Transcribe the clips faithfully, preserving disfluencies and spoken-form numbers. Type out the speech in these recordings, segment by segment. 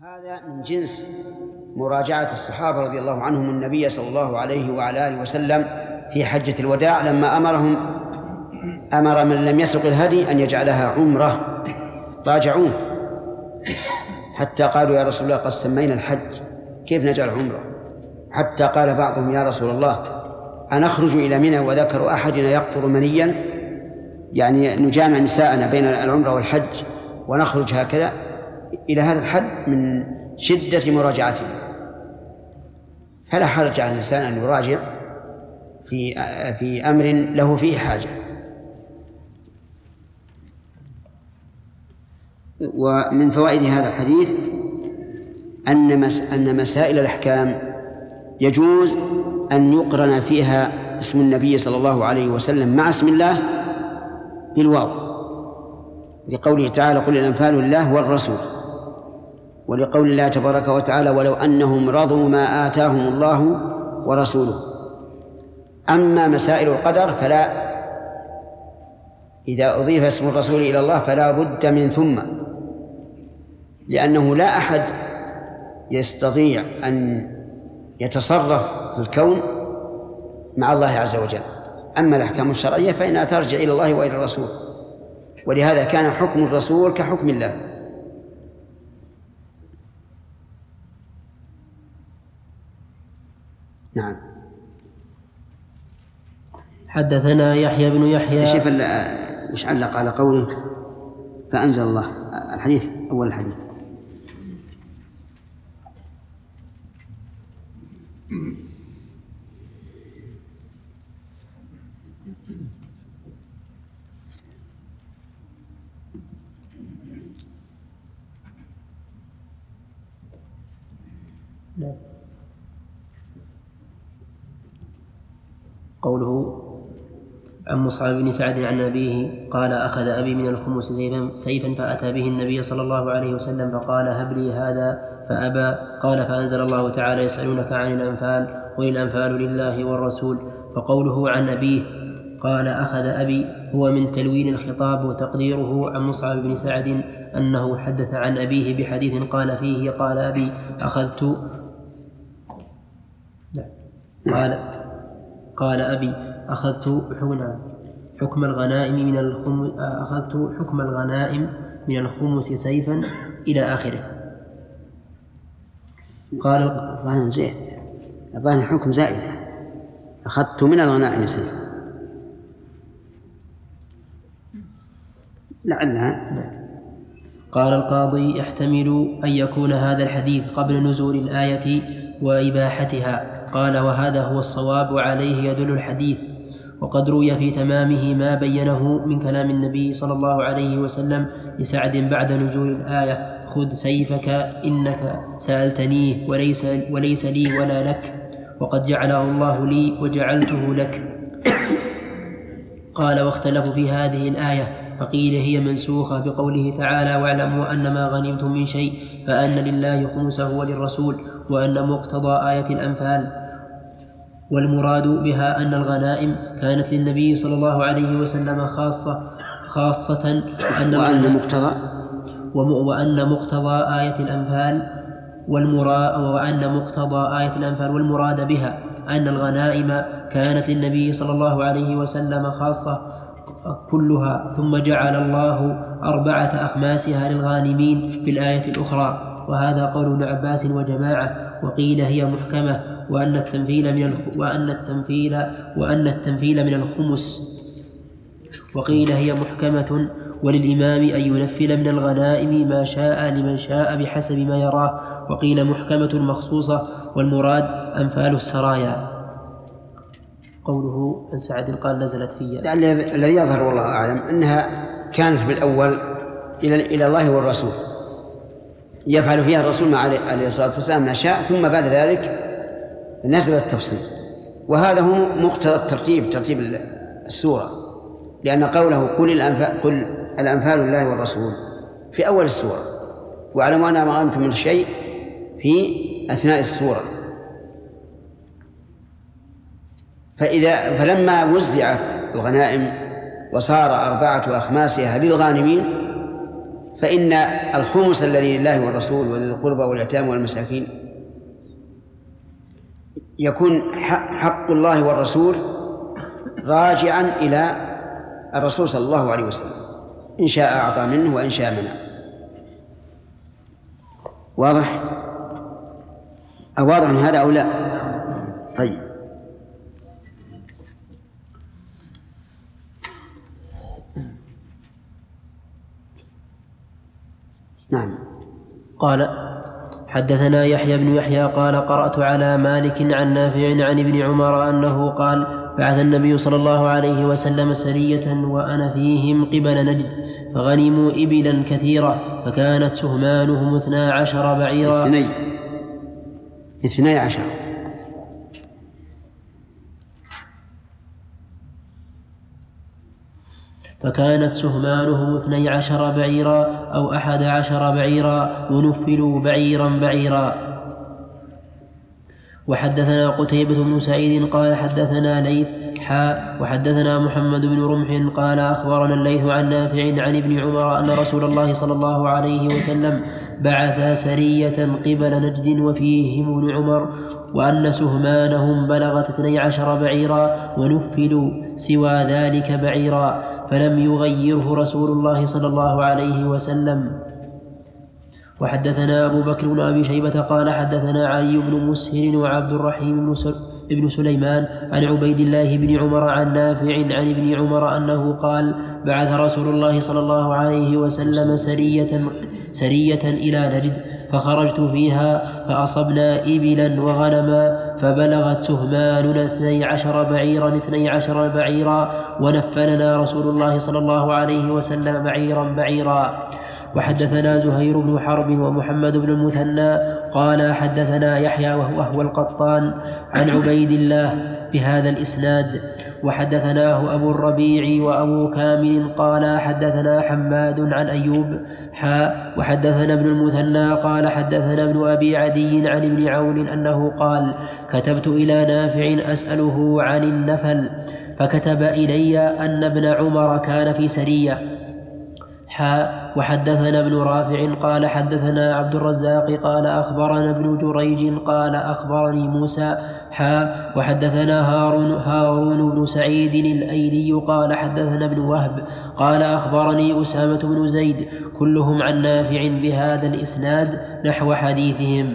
هذا من جنس مراجعة الصحابة رضي الله عنهم النبي صلى الله عليه وعلى آله وسلم في حجة الوداع لما أمرهم أمر من لم يسق الهدي أن يجعلها عمرة. راجعوه حتى قالوا يا رسول الله قد سمينا الحج كيف نجعل عمرة؟ حتى قال بعضهم يا رسول الله أنخرج إلى منى وذكر أحدنا يقطر منيا، يعني نجامع نساءنا بين العمرة والحج ونخرج هكذا إلى هذا الحد من شدة مراجعته. فلا حرج على الإنسان أن يراجع في في أمر له فيه حاجة. ومن فوائد هذا الحديث أن أن مسائل الأحكام يجوز أن يقرن فيها اسم النبي صلى الله عليه وسلم مع اسم الله بالواو، لقوله تعالى قل الأنفال لله والرسول، ولقول الله تبارك وتعالى ولو أنهم رضوا ما آتاهم الله ورسوله. أما مسائل القدر فلا، إذا أضيف اسم الرسول إلى الله فلا بد من ثم، لأنه لا أحد يستطيع أن يتصرف في الكون مع الله عز وجل. أما الأحكام الشرعية فإنها ترجع إلى الله وإلى الرسول، ولهذا كان حكم الرسول كحكم الله. نعم. حدثنا يحيى بن يحيى. شوف وش علق على قوله فأنزل الله الحديث أول الحديث. قوله عن مصعب بن سعد عن أبيه قال أخذ أبي من الخمس سيفا, سيفا فأتى به النبي صلى الله عليه وسلم فقال هب لي هذا فأبى. قال فأنزل الله تعالى يسألونك عن الأنفال قل الأنفال لله والرسول. فقوله عن أبيه قال أخذ أبي هو من تلوين الخطاب، وتقديره عن مصعب بن سعد أنه حدث عن أبيه بحديث قال فيه قال أبي أخذت قال قال أبي أخذت حكم الغنائم من الخمس أخذت حكم الغنائم من الخمس سيفا إلى آخره. قال الظاهر زين، الظاهر الحكم زائدة، أخذت من الغنائم سيفا لعلها. قال القاضي يحتمل أن يكون هذا الحديث قبل نزول الآية وإباحتها. قال وهذا هو الصواب وعليه يدل الحديث. وقد روي في تمامه ما بينه من كلام النبي صلى الله عليه وسلم لسعد بعد نزول الآية خذ سيفك إنك سألتنيه وليس, وليس لي ولا لك، وقد جعله الله لي وجعلته لك. قال واختلفوا في هذه الآية فقيل هي منسوخة بقوله تعالى واعلموا أن ما غنمتم من شيء فأن لله خمسه وللرسول، وأن مقتضى آية الأنفال. والمراد بها أن الغنائم كانت للنبي صلى الله عليه وسلم خاصة خاصة وأن, وأن مقتضى وأن مقتضى آية الأنفال والمراد وأن مقتضى آية الأنفال والمراد بها أن الغنائم كانت للنبي صلى الله عليه وسلم خاصة كلها، ثم جعل الله أربعة أخماسها للغانمين في الآية الأخرى. وهذا قول ابن عباس وجماعة. وقيل هي محكمة وأن التنفيل من وأن التنفيل وأن التنفيل من الخمس. وقيل هي محكمة وللإمام أن ينفل من الغنائم ما شاء لمن شاء بحسب ما يراه. وقيل محكمة مخصوصة والمراد أنفال السرايا. قوله عن سعد قال نزلت فيها. الذي يظهر والله أعلم أنها كانت بالأول إلى إلى الله والرسول، يفعل فيها الرسول مع عليه الصلاة والسلام ما شاء، ثم بعد ذلك نزل التفصيل. وهذا هو مقتضى الترتيب، ترتيب السورة، لأن قوله قل الأنفال, قل الأنفال لله والرسول في أول السورة، واعلموا أن ما غنمتم من شيء في أثناء السورة. فإذا فلما وزعت الغنائم وصار أربعة أخماسها للغانمين فإن الخمس الذي لله والرسول وذي القربى واليتامى والمساكين يكون حق الله والرسول راجعا إلى الرسول صلى الله عليه وسلم، إن شاء أعطى منه وإن شاء منع. واضح؟ أواضح من هذا أو لا؟ طيب. نعم. قال حدثنا يحيى بن يحيى قال قرأت على مالك عن نافع عن ابن عمر أنه قال بعث النبي صلى الله عليه وسلم سرية وأنا فيهم قبل نجد فغنموا إبلا كثيرة فكانت سهمانهم اثنا عشر بعيرا اثني اثني عشر فكانت سهمانهم اثني عشر بعيرا أو أحد عشر بعيرا ونفلوا بعيرا بعيرا. وحدثنا قتيبة بن سعيد قال حدثنا ليث حاء وحدثنا محمد بن رمح قال أخبرنا الليث عن نافع عن ابن عمر أن رسول الله صلى الله عليه وسلم بعث سرية قبل نجد وفيهم ابن عمر وأن سهمانهم بلغت اثني عشر بعيرا ونفلوا سوى ذلك بعيرا فلم يغيره رسول الله صلى الله عليه وسلم. وحدثنا أبو بكر بن أبي شيبة قال حدثنا علي بن مسهر وعبد الرحيم بن سليمان عن عبيد الله بن عمر عن نافع عن ابن عمر أنه قال بعث رسول الله صلى الله عليه وسلم سرية, سرية إلى نجد فخرجت فيها فأصبنا إبلا وغنما فبلغت سهماننا اثني عشر بعيرا اثني عشر بعيرا ونفلنا رسول الله صلى الله عليه وسلم بعيرا بعيرا. وحدثنا زهير بن حرب ومحمد بن المثنى قال حدثنا يحيى وهو القطان عن عبيد الله بهذا الإسناد. وحدثناه أبو الربيع وأبو كامل قال حدثنا حماد عن أيوب حاء وحدثنا ابن المثنى قال حدثنا ابن أبي عدي عن ابن عون أنه قال كتبت إلى نافع أسأله عن النفل فكتب إلي أن ابن عمر كان في سرية حاء وحدثنا ابن رافع قال حدثنا عبد الرزاق قال أخبرنا ابن جريج قال أخبرني موسى حاء وحدثنا هارون, هارون بن سعيد الأيلي قال حدثنا ابن وهب قال أخبرني أسامة بن زيد كلهم عن نافع بهذا الإسناد نحو حديثهم.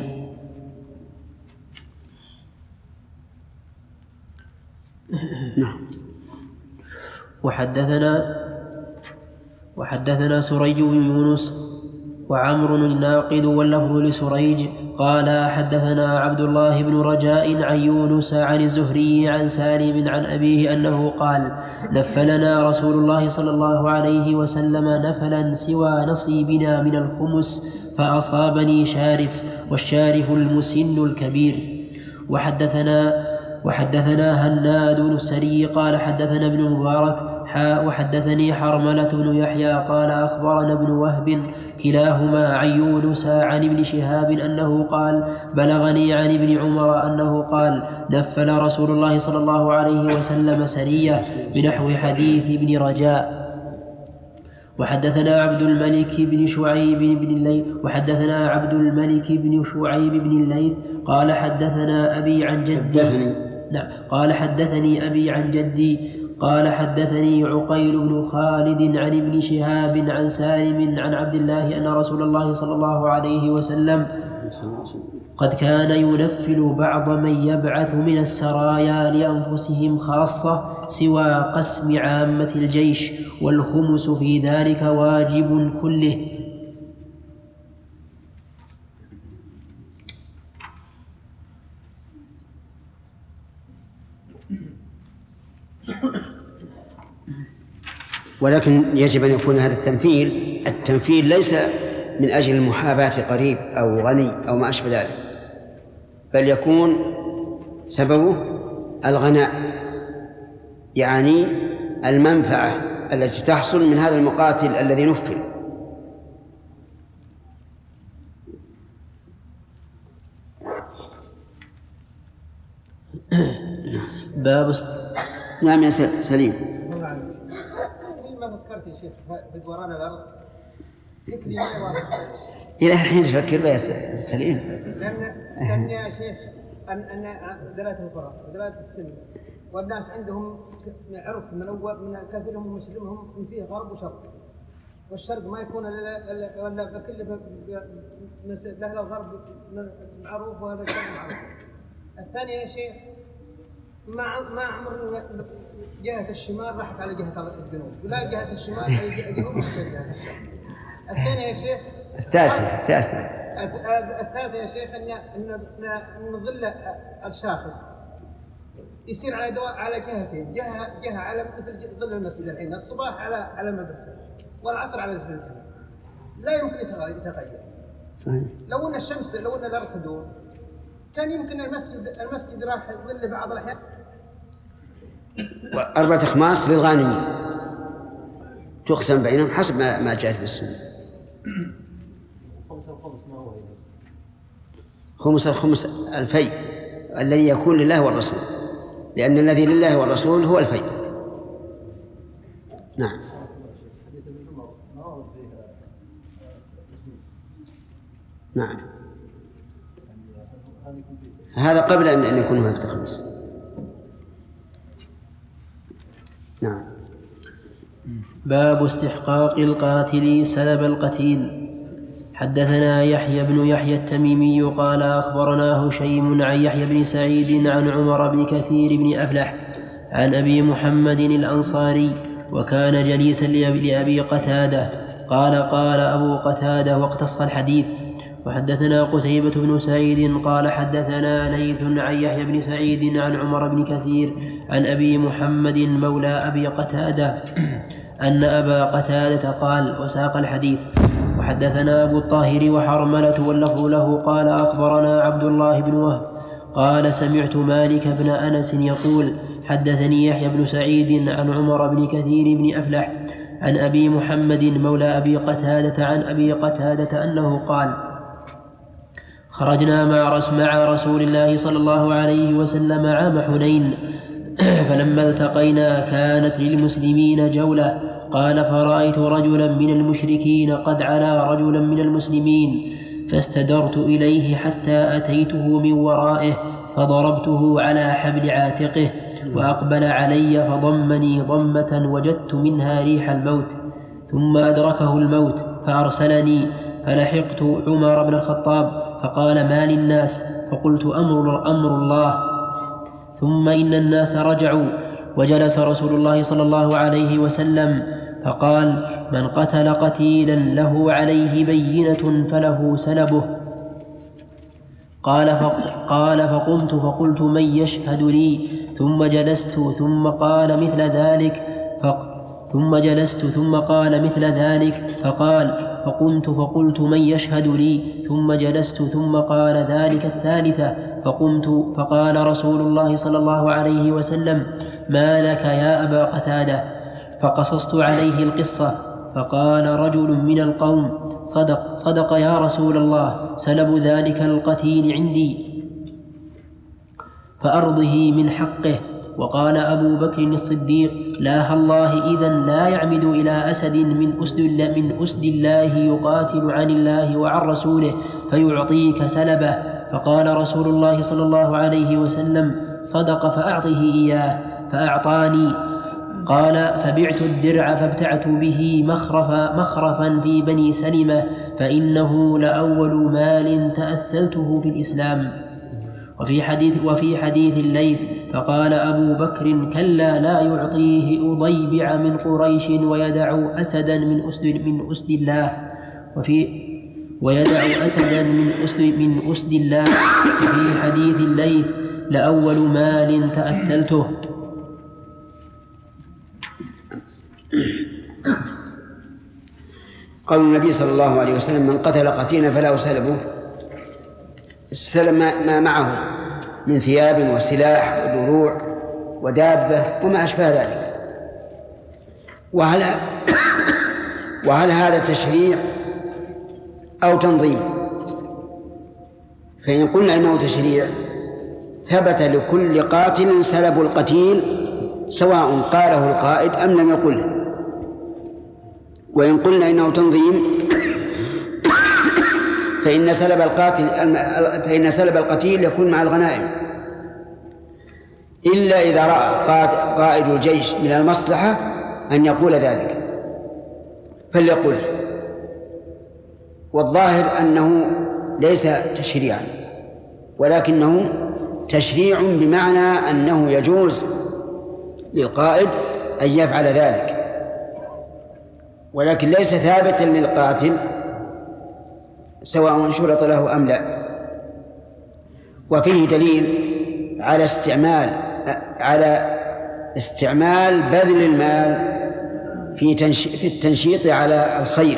وحدثنا وحدثنا سريج بن يونس وعمر الناقد واللفظ لسريج قال حدثنا عبد الله بن رجاء عن يونس عن الزهري عن سالم عن أبيه أنه قال نفلنا رسول الله صلى الله عليه وسلم نفلا سوى نصيبنا من الخمس فأصابني شارف والشارف المسن الكبير. وحدثنا وحدثنا هناد بن السري قال حدثنا ابن المبارك حاء وحدثني حرملة بن يحيى قال أخبرنا ابن وهب كلاهما عن يونس عن ابن شهاب أنه قال بلغني عن ابن عمر أنه قال نفل رسول الله صلى الله عليه وسلم سرية بنحو حديث ابن رجاء. وحدثنا عبد الملك بن شعيب بن الليث وحدثنا عبد الملك بن شعيب بن الليث قال حدثنا أبي عن جدي نعم قال حدثني أبي عن جدي قال حدثني عقيل بن خالد عن ابن شهاب عن سالم عن عبد الله أن رسول الله صلى الله عليه وسلم قد كان ينفل بعض من يبعث من السرايا لأنفسهم خاصة سوى قسم عامة الجيش والخمس في ذلك واجب كله. ولكن يجب أن يكون هذا التنفيل التنفيل ليس من أجل المحاباة قريب أو غني أو ما أشبه ذلك، بل يكون سببه الغناء، يعني المنفعة التي تحصل من هذا المقاتل الذي نفل. باب است... نعم يا سليم. ما فكرت يا شيخ في دوران الأرض إلى الحين تفكر بها سليم. لأن لأن يا شيخ أن أن دلالة القرآن ودلالة السنة والناس عندهم عرف من أول من كثيرهم مسلمهم فيه غرب وشرق، والشرق ما يكون إلا ولا بكل له الغرب معروف وهذا الشرق معروف. الثاني يا شيخ ما ما عمر جهة الشمال راحت على جهة الجنوب ولا جهة الشمال على الجنوب راحت على جهة الشرق. الثاني يا شيخ الثالثة الثالثة الثالثة يا شيخ أن أن ظل الشاخص يصير على دواء على جهتين، جهة جهة على مثل ظل المسجد الحين، الصباح على على المدرسة والعصر على زمن الجنوب، لا يمكن يتغير. صحيح. لو أن الشمس لو أن الأرض تدور كان يمكن المسجد المسجد راح يظل بعض الأحيان. أربعة أخماس للغانمين تقسم بينهم حسب ما ما جاء في السنة. خمس الخمس ما هو؟ خمس الخمس الفيء الذي يكون لله والرسول، لأن الذي لله والرسول هو الفيء. نعم. نعم. هذا قبل أن يكون هناك خمس. نعم. باب استحقاق القاتل سلب القتيل. حدثنا يحيى بن يحيى التميمي قال أخبرنا هشيم عن يحيى بن سعيد عن عمر بن كثير بن أفلح عن أبي محمد الأنصاري وكان جليسا لأبي قتادة قال قال أبو قتادة واقتص الحديث. وحدثنا قتيبة بن سعيد قال حدثنا ليث عن يحيى بن سعيد عن عمر بن كثير عن أبي محمد مولى أبي قتادة أن أبا قتادة قال وساق الحديث. وحدثنا أبو الطاهر وحرملة واللفظ له قال أخبرنا عبد الله بن وهب قال سمعت مالك بن أنس يقول حدثني يحيى بن سعيد عن عمر بن كثير بن أفلح عن أبي محمد مولى أبي قتادة عن أبي قتادة أنه قال خرجنا مع رسول الله صلى الله عليه وسلم عام حنين فلما التقينا كانت للمسلمين جولة قال فرأيت رجلا من المشركين قد علا رجلا من المسلمين فاستدرت إليه حتى أتيته من ورائه فضربته على حبل عاتقه وأقبل علي فضمني ضمة وجدت منها ريح الموت ثم أدركه الموت فأرسلني فلحقت عمر بن الخطاب فقال ما للناس فقلت أمر, أمر الله. ثم إن الناس رجعوا وجلس رسول الله صلى الله عليه وسلم فقال من قتل قتيلا له عليه بينة فله سلبه. قال, قال فقمت فقلت من يشهد لي ثم جلست ثم قال مثل ذلك ثم جلست ثم قال مثل ذلك فقال فقمت فقلت من يشهد لي ثم جلست ثم قال ذلك الثالثة فقمت فقال رسول الله صلى الله عليه وسلم ما لك يا أبا قتادة؟ فقصصت عليه القصة فقال رجل من القوم صدق صدق يا رسول الله سلب ذلك القتيل عندي فأرضه من حقه. وقال أبو بكر الصديق لا الله إذن لا يعمد إلى أسد من أسد, من أسد الله يقاتل عن الله وعن رسوله فيعطيك سلبه. فقال رسول الله صلى الله عليه وسلم صدق فأعطه إياه فأعطاني. قال فبعت الدرع فابتعت به مخرفا, مخرفا في بني سلمة فإنه لأول مال تأثلته في الإسلام. وفي حديث, وفي حديث الليث فقال أبو بكر كلا لا يعطيه أضيبع من قريش ويدع أسدا من أسد, من أسد الله وفي ويدع أسدا من أسد, من أسد الله. وفي حديث الليث لأول مال تأثلته. قول النبي صلى الله عليه وسلم من قتل قتيلا فلا سلبه السلم ما معه من ثياب وسلاح ودروع ودابة وما أشبه ذلك. وهل وهل هذا تشريع أو تنظيم؟ فإن قلنا إنه تشريع ثبت لكل قاتل سلب القتيل سواء قاله القائد أم لم يقله. وإن قلنا إنه تنظيم فإن سلب القاتل فإن سلب القتيل يكون مع الغنائم، إلا إذا رأى قائد الجيش من المصلحة أن يقول ذلك فليقل. والظاهر أنه ليس تشريعا، ولكنه تشريع بمعنى أنه يجوز للقائد أن يفعل ذلك، ولكن ليس ثابتا للقاتل سواء شرط له أم لا. وفيه دليل على استعمال على استعمال بذل المال في في التنشيط على الخير،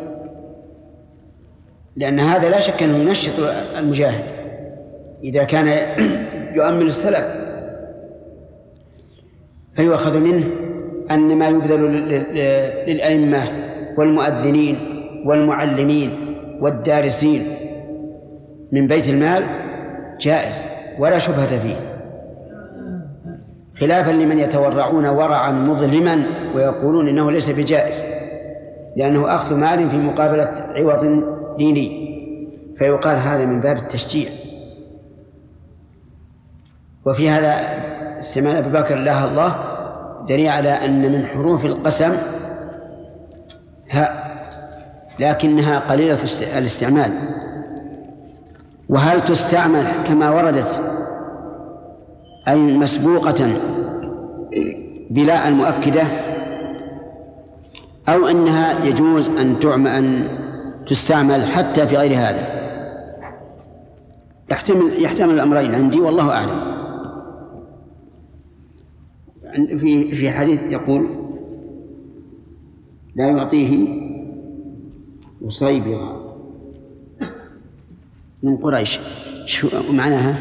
لأن هذا لا شك أنه ينشط المجاهد إذا كان يؤمل السلف، فيؤخذ منه أن ما يبذل للأئمة والمؤذنين والمعلمين والدارسين من بيت المال جائز ولا شبهة فيه، خلافا لمن يتورعون ورعا مظلما ويقولون إنه ليس بجائز لأنه أخذ مال في مقابلة عوض ديني، فيقال هذا من باب التشجيع. وفي هذا استعمال أبي بكر الله الله دليل على أن من حروف القسم هاء، لكنها قليلة الاستعمال. وهل تستعمل كما وردت أي مسبوقة بلا المؤكدة، أو أنها يجوز أن تعمل أن تستعمل حتى في غير هذا؟ يحتمل يحتمل الأمرين عندي والله أعلم. في في حديث يقول لا يعطيه أصيبغ من قريش، شو معناها؟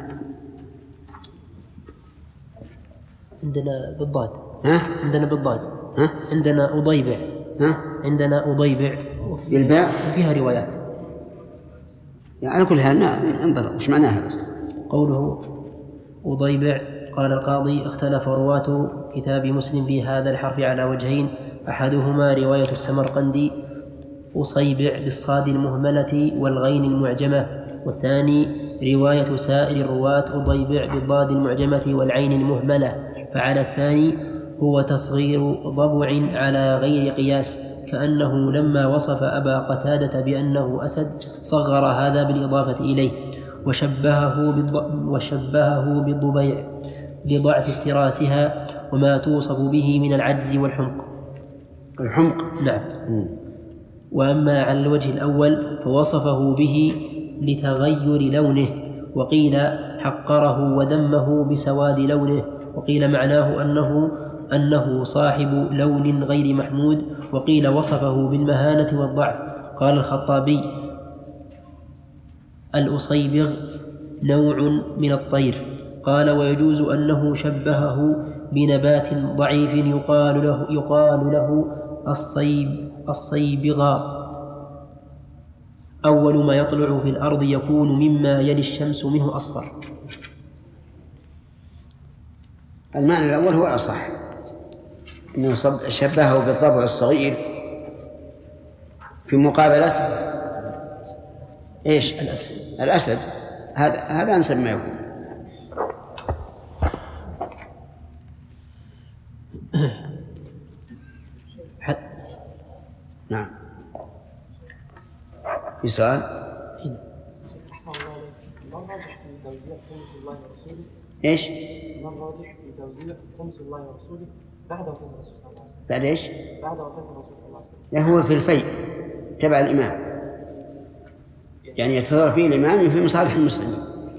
عندنا بالضاد. ها؟ عندنا بالضاد. ها؟ عندنا أضيبع. ها؟ عندنا أضيبع بالباء وفيها روايات. يعني على كل حال انظر وش معناها بس. قوله أضيبع قال القاضي اختلف رواة كتاب مسلم في هذا الحرف على وجهين، أحدهما رواية السمرقندي أصيبع بالصاد المهملة والغين المعجمة، والثاني رواية سائر الرواة أضيبع بالضاد المعجمة والعين المهملة. فعلى الثاني هو تصغير ضبع على غير قياس، كأنه لما وصف أبا قتادة بأنه أسد صغر هذا بالإضافة إليه وشبهه وشبهه بالضبيع لضعف افتراسها وما توصف به من العجز والحمق. الحمق نعم. وأما على الوجه الأول فوصفه به لتغير لونه، وقيل حقره وذمه بسواد لونه، وقيل معناه أنه أنه صاحب لون غير محمود، وقيل وصفه بالمهانة والضعف. قال الخطابي الأصيبغ نوع من الطير. قال ويجوز أنه شبهه بنبات ضعيف يقال له, يقال له الصيب الصيبغا. أول ما يطلع في الأرض يكون مما يلي الشمس منه أصفر. المعنى الأول هو الأصح، أنه شبهه بالضبع الصغير في مقابلة إيش؟ الأسد. الأسد هذا هذا أنسب ما يكون. نعم. في سؤال؟ أحسن الله عليك، ما الراجح في توزيع خمس الله ورسوله؟ إيش؟ ما الراجح في توزيع خمس الله ورسوله بعد وفاة الرسول صلى الله عليه وسلم؟ بعد إيش؟ بعد وفاة الرسول صلى الله عليه وسلم. لا، هو في الفيء تبع الإمام، يعني يتصرف فيه الإمام في مصالح المسلمين.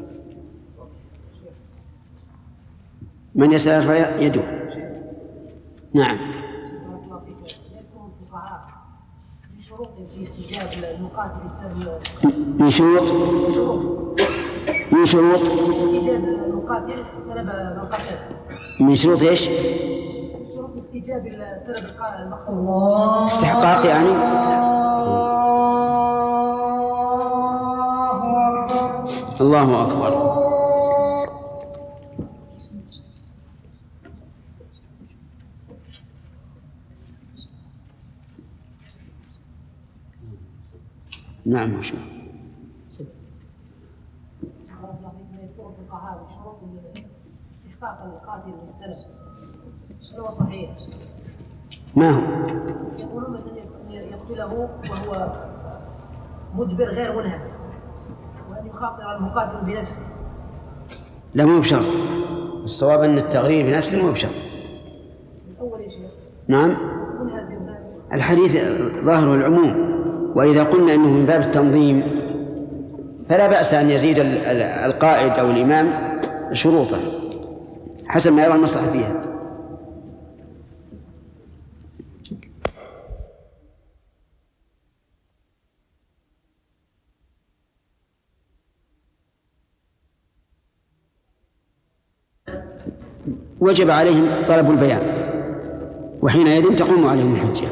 من يسأل يرفع يده. نعم. في استجاب المقاتل يسأل من شروط من شروط استجاب المقاتل سلب المقاتل. من شروط ايش؟ شروط استجاب سلب المقتول. استحقاق يعني. الله أكبر. نعم. يذكر الفقهاء شروط استحقاق القاتل للسلف، هل هو صحيح؟ ما هو؟ يقولون أن يقتله وهو مدبر غير منهزم، وأن يخاطر المقاتل بنفسه. لا، مو بشرط. الصواب أن التغرير بنفسه مو بشرط. الأول يا شيخ. نعم. منهزم. الحديث ظاهره العموم، وإذا قلنا أنه من باب التنظيم فلا بأس أن يزيد القائد أو الإمام شروطه حسب ما يرى المصلحة فيها. وجب عليهم طلب البيان، وحينئذ تقوم عليهم الحجة.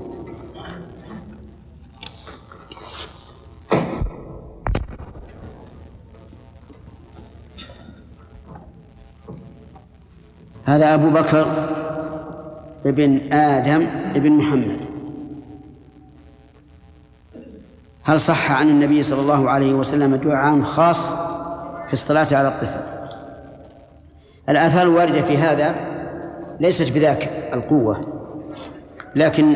هذا أبو بكر ابن آدم ابن محمد. هل صح عن النبي صلى الله عليه وسلم دعاء خاص في الصلاة على الطفل؟ الآثار الواردة في هذا ليست بذاك القوة، لكن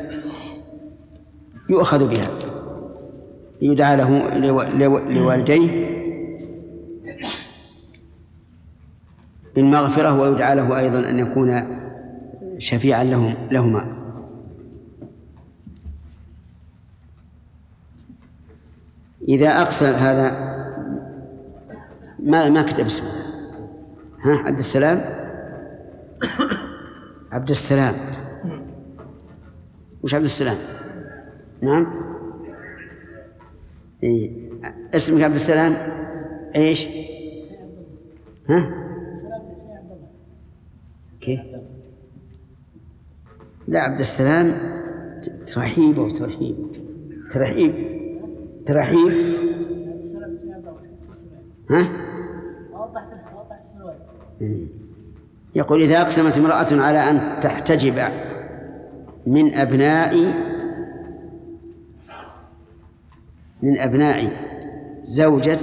يؤخذ بها يدعى له لوالديه بالمغفرة، ويدعى له أيضا أن يكون شفيعا لهم لهما. إذا أقصى هذا ما ما كتب اسمه. ها، عبد السلام عبد السلام وش عبد السلام؟ نعم. إيه. اسمك عبد السلام ايش؟ ها؟ كيف؟ لا، عبد السلام ترحيب وترحيب ترحيب ترحيب ها؟ يقول إذا أقسمت امرأة على أن تحتجب من أبناء من أبناء زوجة،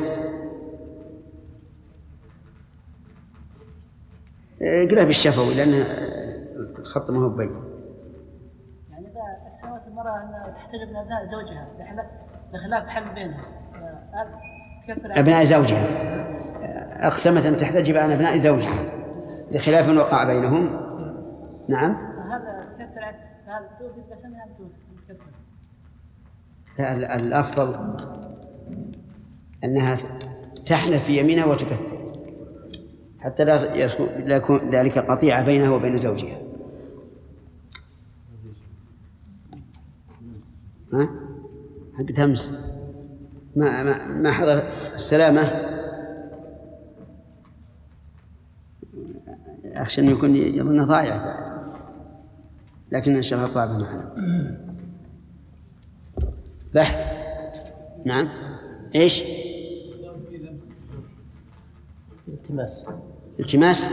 اقرأ بالشفوي لأن الخط ما هو بين. يعني إذا أقسمت المرأة أن تحتجب من أبناء زوجها لخلاف حمل بينهم، أبناء زوجها أقسمت أن تحتجب عن أبناء زوجها لخلاف وقع بينهم. نعم. هذا كفر هذا توفي بقسمها توفي. لا، الأفضل أنها تحنث في يمينها وتكفر حتى لا يكون ذلك قطيعة بينها وبين زوجها. ها؟ حق تمس ما ما ما حضر السلامة، أخشى أن يكون يظن ضايع، لكن إن شاء الله طلع معنا بحث. نعم. إيش؟ التماس. التماس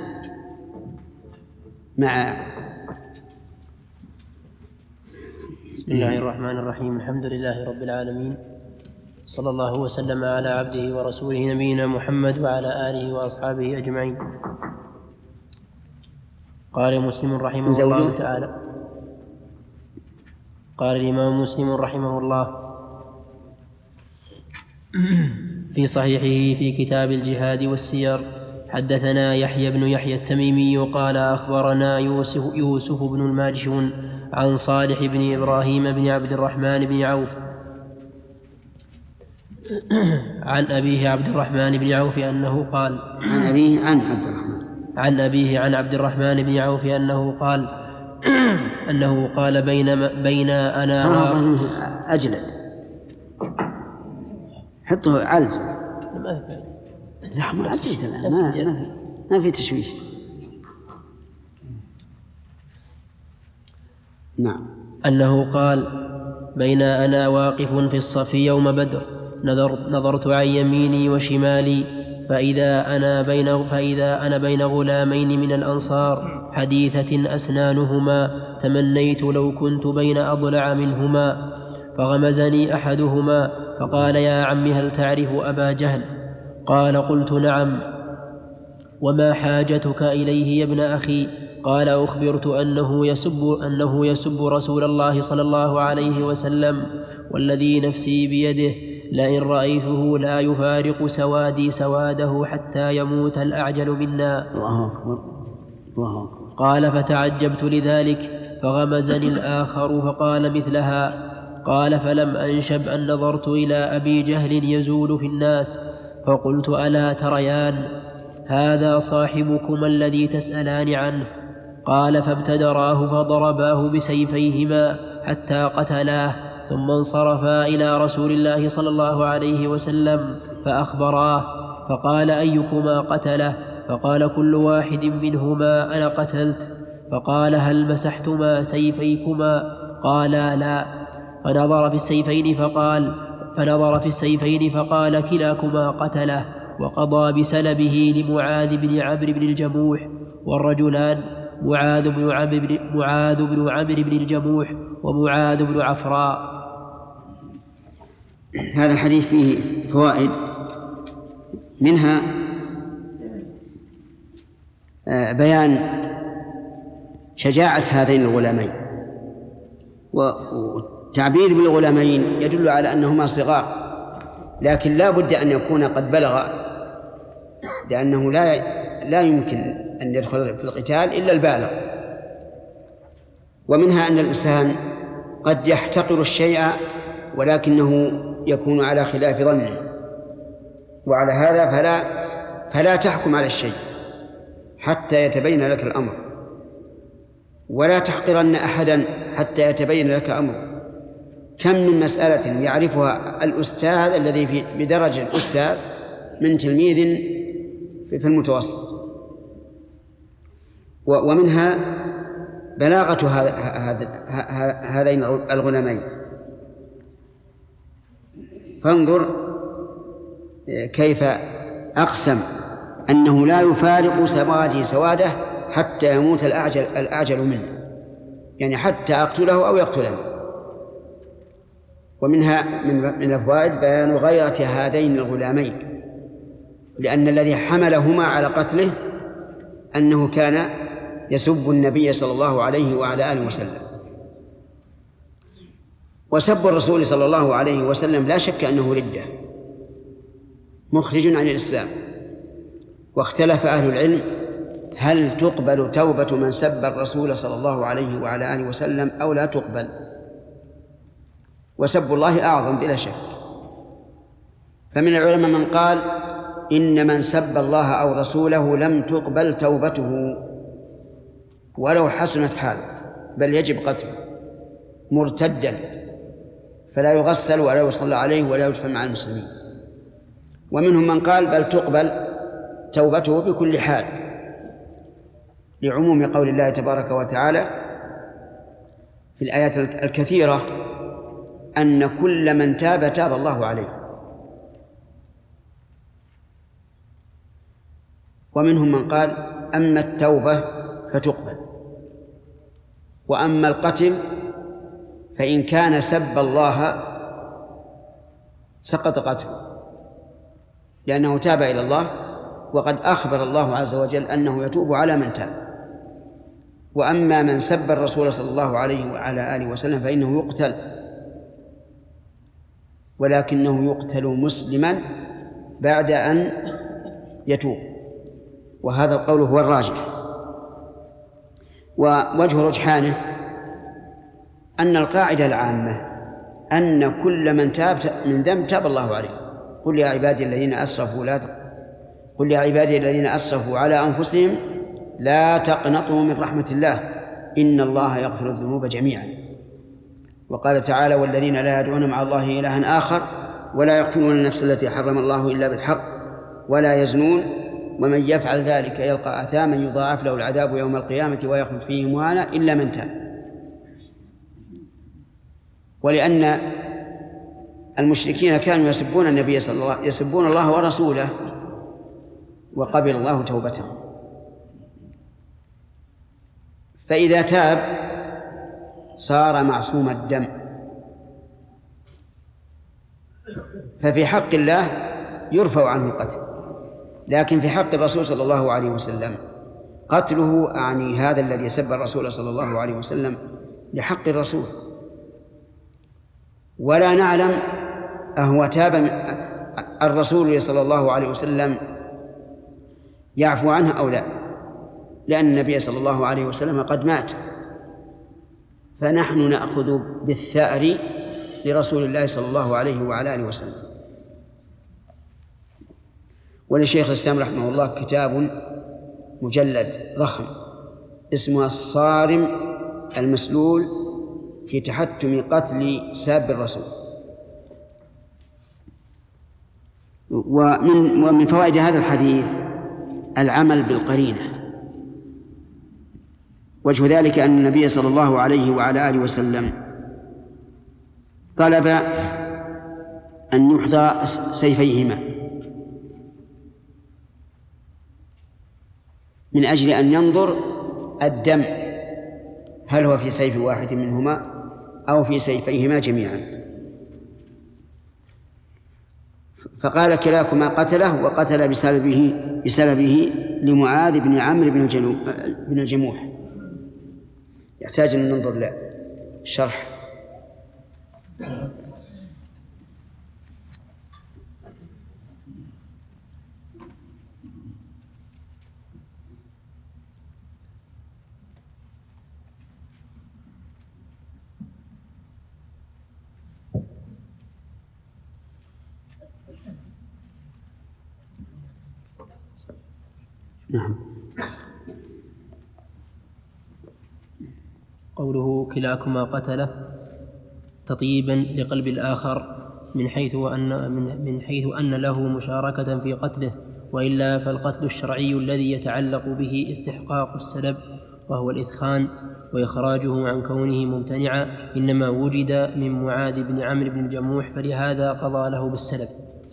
مع. بسم الله الرحمن الرحيم. الحمد لله رب العالمين، صلى الله وسلم على عبده ورسوله نبينا محمد وعلى آله وأصحابه أجمعين. قال مسلم رحمه الله تعالى قال الإمام مسلم رحمه الله في صحيحه في كتاب الجهاد والسير: حدثنا يحيى بن يحيى التميمي قال أخبرنا يوسف, يوسف بن الماجشون عن صالح بن إبراهيم بن عبد الرحمن بن عوف عن أبيه عبد الرحمن بن عوف أنه قال عن أبيه عن عبد الرحمن عن أبيه عن عبد الرحمن بن عوف أنه قال أنه قال بين بين أنا و... أجلد حطه علز لا ما أجلد الآن ما, ما في تشويش. نعم. أنه قال بين أنا واقف في الصف يوم بدر نظر نظرت عن يميني وشمالي فإذا أنا بين فإذا أنا بين غلامين من الأنصار حديثة أسنانهما تمنيت لو كنت بين أضلع منهما، فغمزني أحدهما فقال يا عم هل تعرف أبا جهل؟ قال قلت نعم. وما حاجتك إليه يا ابن أخي؟ قال أخبرت أنه يسب, أنه يسب رسول الله صلى الله عليه وسلم، والذي نفسي بيده لئن رأيته لا يفارق سوادي سواده حتى يموت الأعجل منا. الله أكبر الله أكبر. قال فتعجبت لذلك فغمزني الآخر فقال مثلها. قال فلم أنشب أن نظرت إلى أبي جهل يزول في الناس فقلت ألا تريان هذا صاحبكما الذي تسألان عنه؟ قال فابتدراه فضرباه بسيفيهما حتى قتلاه، ثم انصرفا إلى رسول الله صلى الله عليه وسلم فأخبراه، فقال أيكما قتله؟ فقال كل واحد منهما أنا قتلت. فقال هل مسحتما سيفيكما؟ قالا لا. فنظر في السيفين فقال فنظر في السيفين فقال كلاكما قتله، وقضى بسلبه لمعاذ بن عمرو بن الجموح، والرجلان معاذ بن عمرو بن, معاذ بن عمرو بن الجموح ومعاذ بن عفراء. هذا الحديث فيه فوائد، منها بيان شجاعة هذين الغلامين، والتعبير بالغلامين يدل على أنهما صغار، لكن لا بد أن يكون قد بلغ، لأنه لا لا يمكن أن يدخل في القتال إلا البالغ. ومنها أن الإنسان قد يحتقر الشيء ولكنه يكون على خلاف ظنه، وعلى هذا فلا فلا تحكم على الشيء حتى يتبين لك الأمر، ولا تحقرن أحدا حتى يتبين لك أمر. كم من مسألة يعرفها الأستاذ الذي في بدرجة الأستاذ من تلميذ في المتوسط. ومنها بلاغة هذين الغلامين. فانظر كيف أقسم أنه لا يفارق سوادي سواده حتى يموت الأعجل, الأعجل منه، يعني حتى أقتله أو يقتلني. ومنها من الفوائد بيان غيرة هذين الغلامين، لأن الذي حملهما على قتله أنه كان يسب النبي صلى الله عليه وعلى آله وسلم. وسب الرسول صلى الله عليه وسلم لا شك أنه ردة مخرج عن الإسلام. واختلف أهل العلم هل تقبل توبة من سب الرسول صلى الله عليه وعلى آله وسلم أو لا تقبل. وسب الله أعظم بلا شك، فمن العلماء من قال إن من سب الله أو رسوله لم تقبل توبته ولو حسنت حاله، بل يجب قتله مرتدا، فلا يغسل ولا يصلى عليه ولا يدفن مع المسلمين. ومنهم من قال بل تقبل توبته بكل حال، لعموم قول الله تبارك وتعالى في الآيات الكثيرة أن كل من تاب تاب الله عليه. ومنهم من قال أما التوبة فتقبل، وأما القتل فإن كان سب الله سقط قتله، لأنه تاب إلى الله، وقد أخبر الله عز وجل أنه يتوب على من تاب. وأما من سب الرسول صلى الله عليه وعلى آله وسلم فإنه يقتل، ولكنه يقتل مسلما بعد أن يتوب، وهذا القول هو الراجح. ووجه رجحانه أن القاعدة العامة أن كل من تاب من ذنب تاب الله عليه. قل يا عبادي الذين أسرفوا لا تق... قل يا عبادي الذين أسرفوا على أنفسهم لا تقنطوا من رحمة الله إن الله يغفر الذنوب جميعا. وقال تعالى والذين لا يدعون مع الله إلها آخر ولا يقتلون النفس التي حرم الله إلا بالحق ولا يزنون ومن يفعل ذلك يلقى أثاما يضاعف له العذاب يوم القيامة ويخلد فيه مهانا إلا من تاب. ولأن المشركين كانوا يسبون النبي صلى الله عليه وسلم، يسبون الله ورسوله، وقبل الله توبتهم. فإذا تاب صار معصوم الدم، ففي حق الله يرفع عنه القتل، لكن في حق الرسول صلى الله عليه وسلم قتله أعني هذا الذي سب الرسول صلى الله عليه وسلم لحق الرسول، ولا نعلم أهو تاب الرسول صلى الله عليه وسلم يعفو عنه أو لا، لأن النبي صلى الله عليه وسلم قد مات، فنحن نأخذ بالثأر لرسول الله صلى الله عليه وعلى آله وسلم. ولشيخ الإسلام رحمه الله كتاب مجلد ضخم اسمه الصارم المسلول في تحتم قتل ساب الرسول. ومن ومن فوائد هذا الحديث العمل بالقرينة. وجه ذلك أن النبي صلى الله عليه وعلى آله وسلم طلب أن يحضر سيفيهما من أجل أن ينظر الدم هل هو في سيف واحد منهما أو في سيفيهما جميعا، فقال كلاكما قتله وقتل بسببه بسببه لمعاذ بن عمرو بن الجموح. يحتاج أن ننظر له الشرح. نعم. قوله كلاكما قتله تطيبا لقلب الآخر من حيث أن من حيث أن له مشاركة في قتله، وإلا فالقتل الشرعي الذي يتعلق به استحقاق السلب وهو الإثخان وإخراجه عن كونه ممتنعا إنما وجد من معاذ بن عمرو بن الجموح، فلهذا قضى له بالسلب.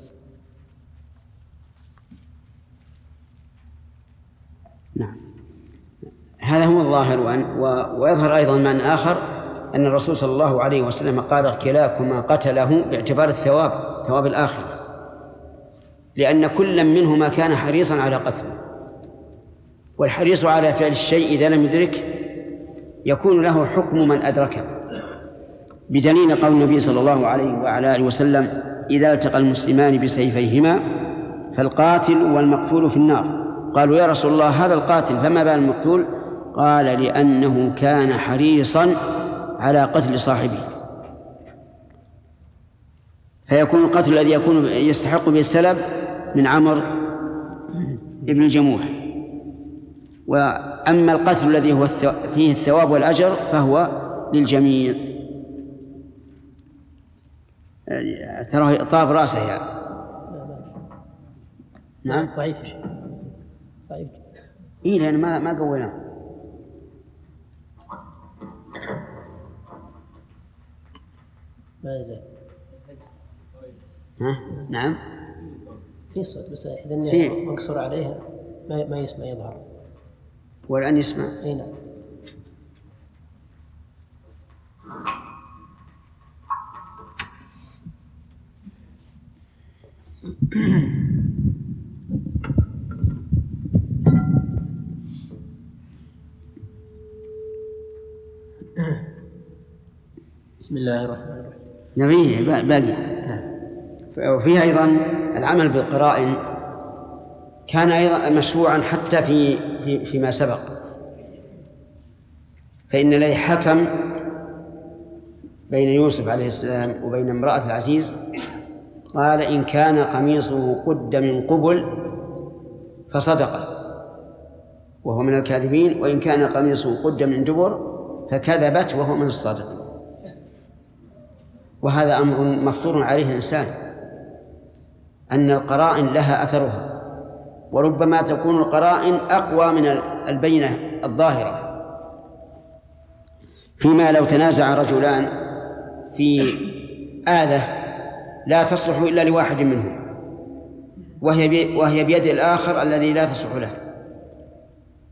نعم، هذا هو الظاهر. ويظهر أيضا معنى آخر أن الرسول صلى الله عليه وسلم قال كلاكما قتله باعتبار الثواب، ثواب الآخرة، لأن كل منهما كان حريصا على قتله، والحريص على فعل الشيء إذا لم يدرك يكون له حكم من أدركه، بدليل قول النبي صلى الله عليه وعلى آله وسلم إذا التقى المسلمان بسيفيهما فالقاتل والمقتول في النار. قالوا يا رسول الله هذا القاتل فما بال المقتول؟ قال لأنه كان حريصا على قتل صاحبه، فيكون القتل الذي يكون يستحق به السلب من عمرو ابن الجموح، وأما القتل الذي هو فيه الثواب والأجر فهو للجميع. ترى طاب رأسه يعني. نعم ضعيف شيء ضعيف. إيه لأن ما ما قويناه. ما يزال. ها نعم في صوت بس إذا مقصور عليها ما ما يسمع يظهر. والآن يسمع. أي نعم. بسم الله الرحمن الرحيم. نبيه باقي. وفيها أيضا العمل بالقرائن كان أيضا مشروعا حتى في في فيما سبق، فإن الذي حكم بين يوسف عليه السلام وبين امرأة العزيز قال إن كان قميصه قد من قبل فصدقت وهو من الكاذبين، وإن كان قميصه قد من دبر فكذبت وهو من الصادقين. وهذا أمر مفطور عليه الإنسان، أن القرائن لها أثرها، وربما تكون القرائن أقوى من البينة الظاهرة. فيما لو تنازع رجلان في آلة لا تصلح إلا لواحد منهم وهي وهي بيد الآخر الذي لا تصلح له،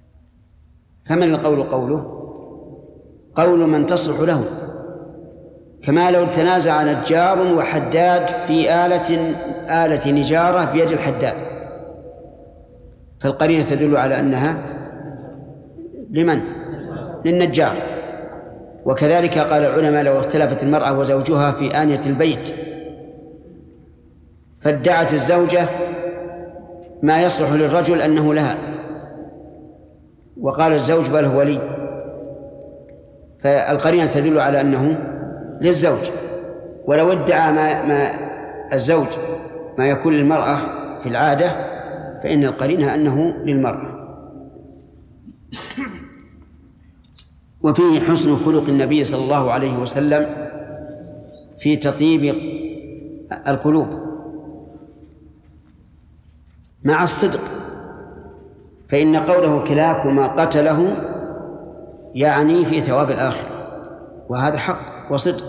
فمن القول قوله؟ قول من تصلح له، كما لو تنازع نجار وحداد في آلة آلة نجارة بيد الحداد، فالقرينة تدل على أنها لمن؟ للنجار. وكذلك قال العلماء لو اختلفت المرأة وزوجها في آنية البيت فادعت الزوجة ما يصلح للرجل أنه لها وقال الزوج بل هو لي، فالقرينة تدل على أنه للزوج. ولو ادعى ما, ما الزوج ما يكون للمرأة في العادة فإن القرينة أنه للمرأة. وفيه حسن خلق النبي صلى الله عليه وسلم في تطيب القلوب مع الصدق، فإن قوله كلاكما قتله يعني في ثواب الآخرة، وهذا حق وصدق.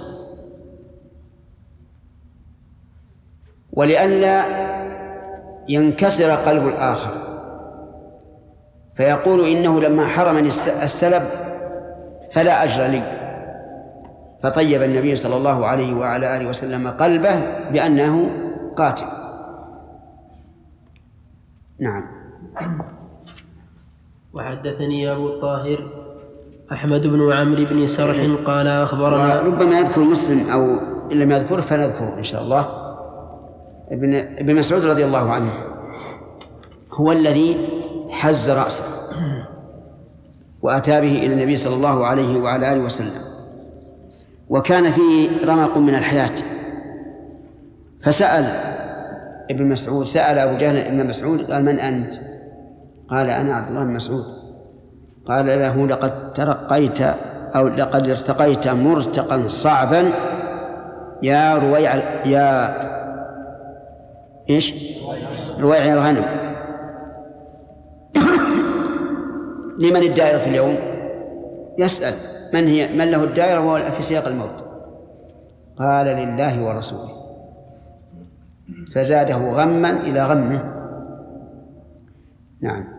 ولئلا ينكسر قلب الآخر فيقول إنه لما حرمني السلب فلا أجر لي، فطيب النبي صلى الله عليه وعلى آله وسلم قلبه بأنه قاتل. نعم. وحدثني أبو الطاهر أحمد بن عمرو بن سرح قال أخبرنا، ربما يذكر مسلم أو إن لم يذكره فنذكره إن شاء الله. ابن ابن مسعود رضي الله عنه هو الذي حز رأسه وأتى به إلى النبي صلى الله عليه وعلى آله وسلم، وكان فيه رمق من الحياة، فسأل ابن مسعود سأل أبو جهل ابن مسعود قال من أنت؟ قال أنا عبد الله بن مسعود. قال له لقد ترقيت أو لقد ارتقيت مرتقا صعبا يا رويع يا إيش رويع الغنم. لمن الدائرة في اليوم؟ يسأل من هي من له الدائرة وهو في سياق الموت. قال لله ورسوله، فزاده غما إلى غمه. نعم.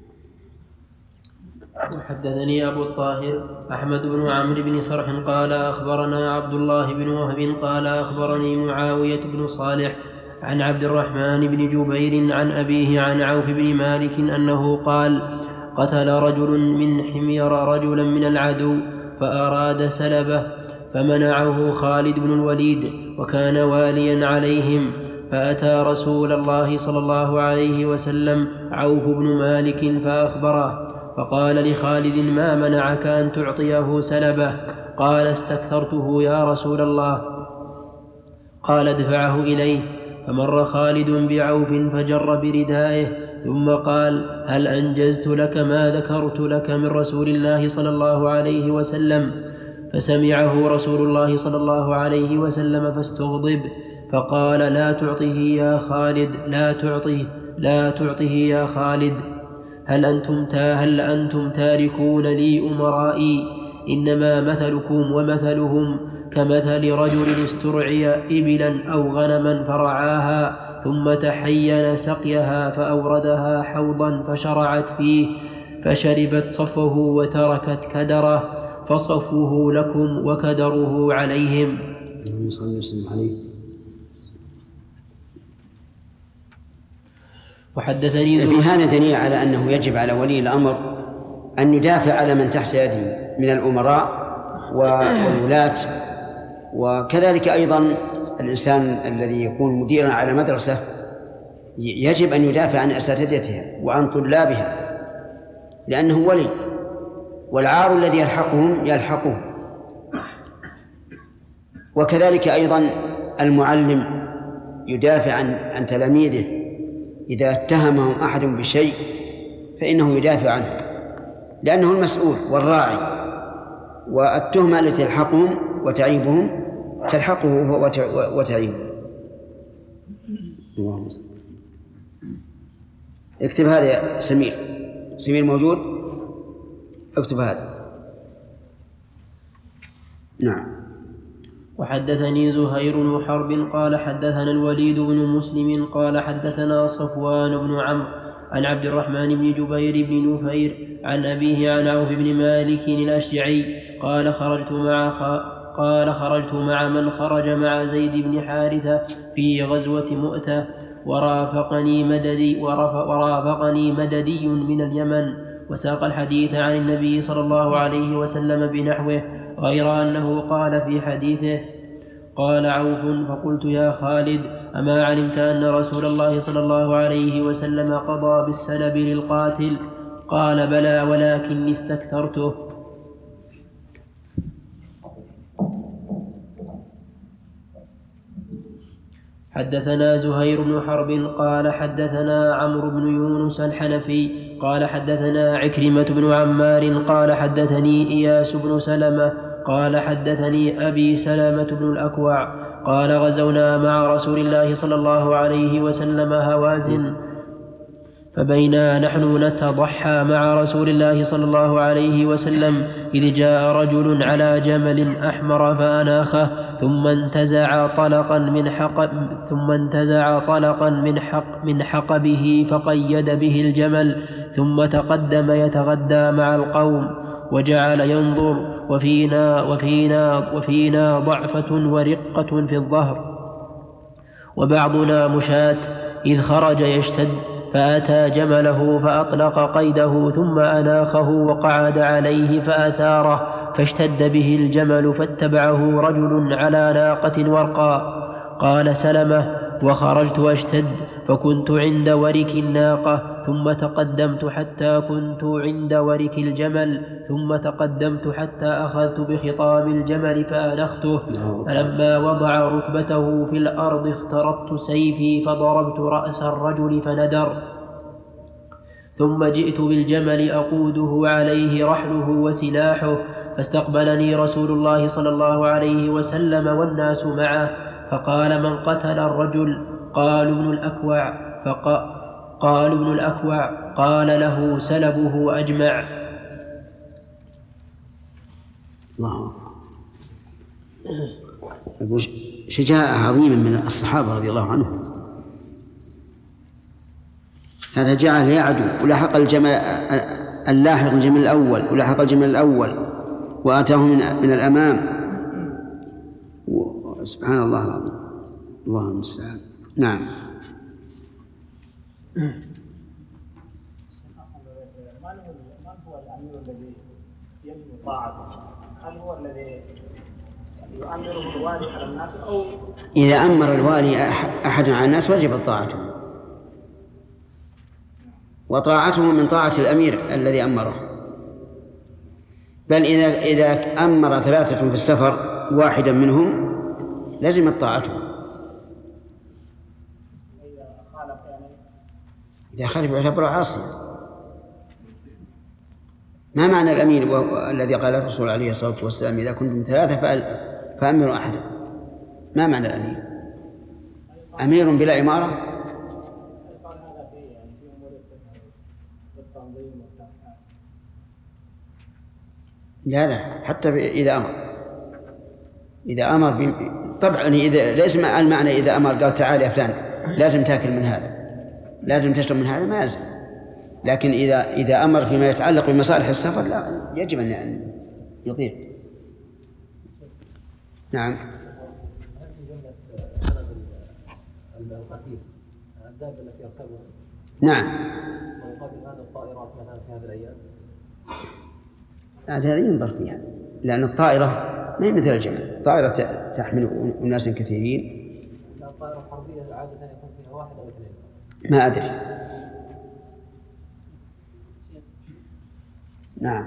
وحدثني أبو الطاهر أحمد بن عمرو بن سرح قال أخبرنا عبد الله بن وهب قال أخبرني معاوية بن صالح عن عبد الرحمن بن جبير عن أبيه عن عوف بن مالك أنه قال قتل رجل من حمير رجلا من العدو فأراد سلبه فمنعه خالد بن الوليد وكان واليا عليهم، فأتى رسول الله صلى الله عليه وسلم عوف بن مالك فأخبره، فقال لخالد ما منعك أن تعطيه سلبه؟ قال استكثرته يا رسول الله. قال ادفعه إليه. فمر خالد بعوف فجر بردائه ثم قال هل أنجزت لك ما ذكرت لك من رسول الله صلى الله عليه وسلم؟ فسمعه رسول الله صلى الله عليه وسلم فاستغضب فقال لا تعطه يا خالد لا تعطه لا تعطه يا خالد هل أنتم, تا هل أنتم تاركون لي أمرائي؟ إنما مثلكم ومثلهم كمثل رجل استرعي إبلا أو غنما فرعاها ثم تحين سقيها فأوردها حوضا فشرعت فيه فشربت صفه وتركت كدره فصفه لكم وكدره عليهم. وحدثني في هذا دليل على أنه يجب على ولي الأمر أن يدافع على من تحت يده من الأمراء والولاة، وكذلك أيضا الإنسان الذي يكون مديرا على مدرسة يجب أن يدافع عن أساتذتها وعن طلابها لأنه ولي، والعار الذي يلحقهم يلحقه. وكذلك أيضا المعلم يدافع عن عن تلاميذه إذا اتهمهم أحد بشيء فإنه يدافع عنه لأنه المسؤول والراعي، والتهمة التي تلحقهم وتعيبهم تلحقه هو وتعيبه. اللهم صل. اكتب هذا يا سمير. سمير موجود؟ اكتب هذا. نعم. وحدثني زهير بن حرب قال حدثنا الوليد بن مسلم قال حدثنا صفوان بن عمرو عن عبد الرحمن بن جبير بن نفير عن أبيه عن عوف بن مالك الأشجعي قال خرجت مع خ... قال خرجت مع من خرج مع زيد بن حارثة في غزوة مؤتة ورافقني مددي ورافقني مددي من اليمن، وساق الحديث عن النبي صلى الله عليه وسلم بنحوه، غير أنه قال في حديثه: قال عوف: فقلت يا خالد أما علمت أن رسول الله صلى الله عليه وسلم قضى بالسلب للقاتل؟ قال: بلى، ولكني استكثرته. حدثنا زهير بن حرب قال حدثنا عمرو بن يونس الحنفي قال حدثنا عكرمة بن عمار قال حدثني إياس بن سلمة قال حدثني أبي سلمة بن الأكوع قال: غزونا مع رسول الله صلى الله عليه وسلم هوازن، فبينا نحن نتضحى مع رسول الله صلى الله عليه وسلم إذ جاء رجل على جمل أحمر فأناخه، ثم انتزع طلقا من حق ثم انتزع طلقا من حق من حقبه فقيد به الجمل، ثم تقدم يتغدى مع القوم، وجعل ينظر وفينا وفينا وفينا ضعفة ورقة في الظهر، وبعضنا مشاة، إذ خرج يشتد، فأتى جمله فأطلق قيده ثم أناخه وقعد عليه فأثاره، فاشتد به الجمل، فاتبعه رجل على ناقة ورقاء. قال سلمة: وخرجت أشتد فكنت عند ورك الناقة، ثم تقدمت حتى كنت عند ورك الجمل، ثم تقدمت حتى أخذت بخطام الجمل فأنخته، فلما وضع ركبته في الأرض اخترطت سيفي فضربت رأس الرجل فندر، ثم جئت بالجمل أقوده عليه رحله وسلاحه، فاستقبلني رسول الله صلى الله عليه وسلم والناس معه، فقال: من قتل الرجل؟ قالوا: ابن الأكوع. فقال قالوا ابن الأكوع. قال له: سلبه أجمع. الله أكبر. شجاعة عظيمة من الصحابة رضي الله عنهم. هذا جعل يعدو ولحق الجمل اللاحق الجمل الأول ولحق الجمل الأول وآتاه من, من الأمام. سبحان الله العظيم. الله المستعان. نعم. من هو الأمير الذي يجب طاعته؟ هل هو الذي يؤمره الوالي على الناس أو إذا أمر الوالي أحد على الناس وجب طاعته، وطاعته من طاعة الأمير الذي أمره. بل إذا إذا أمر ثلاثة في السفر واحدا منهم لزمت طاعته. إذا خالف يعتبر عاصيا. ما معنى الأمير الذي قال الرسول عليه الصلاة والسلام: إذا كنتم ثلاثة فأمروا أحدكم؟ ما معنى الأمير؟ أمير بلا إمارة؟ لا لا، حتى إذا أمر إذا أمر ب... طبعا إذا ليس المعنى إذا أمر قال: تعال يا فلان لازم تأكل من هذا، لازم تشرب من هذا، ما يلزم. لكن إذا إذا أمر فيما يتعلق بمصالح السفر لا، يجب أن يطيع. نعم. نعم. مقابل هذا الطائرات مثلا في هذه الأيام هذا ينظر فيها، لأن الطائرة ما هي مثل الجمل. الطائرة تحمل أناس كثيرين. لا، الطائرة الحربية عادة يكون فيها واحد أو اثنين. ما أدري. نعم.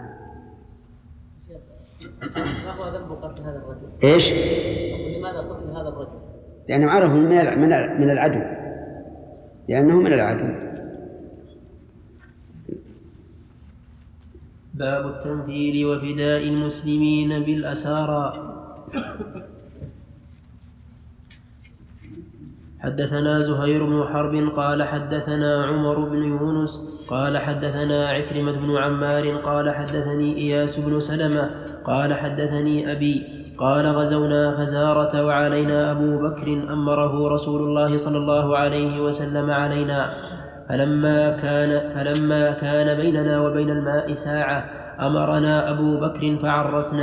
ما هو ذنب قتل هذا الرجل؟ إيش؟ لماذا قتل هذا الرجل؟ لأنه عرف من من العدو، لأنه من العدو. باب التنفيذ وفداء المسلمين بالأسارى. حدثنا زهير بن حرب قال حدثنا عمر بن يونس قال حدثنا عكرمة بن عمار قال حدثني إياس بن سلمة قال حدثني أبي قال: غزونا فزارة وعلينا أبو بكر أمره رسول الله صلى الله عليه وسلم علينا، فلما كان, فلما كان بيننا وبين الماء ساعة أمرنا أبو بكر فعرسنا،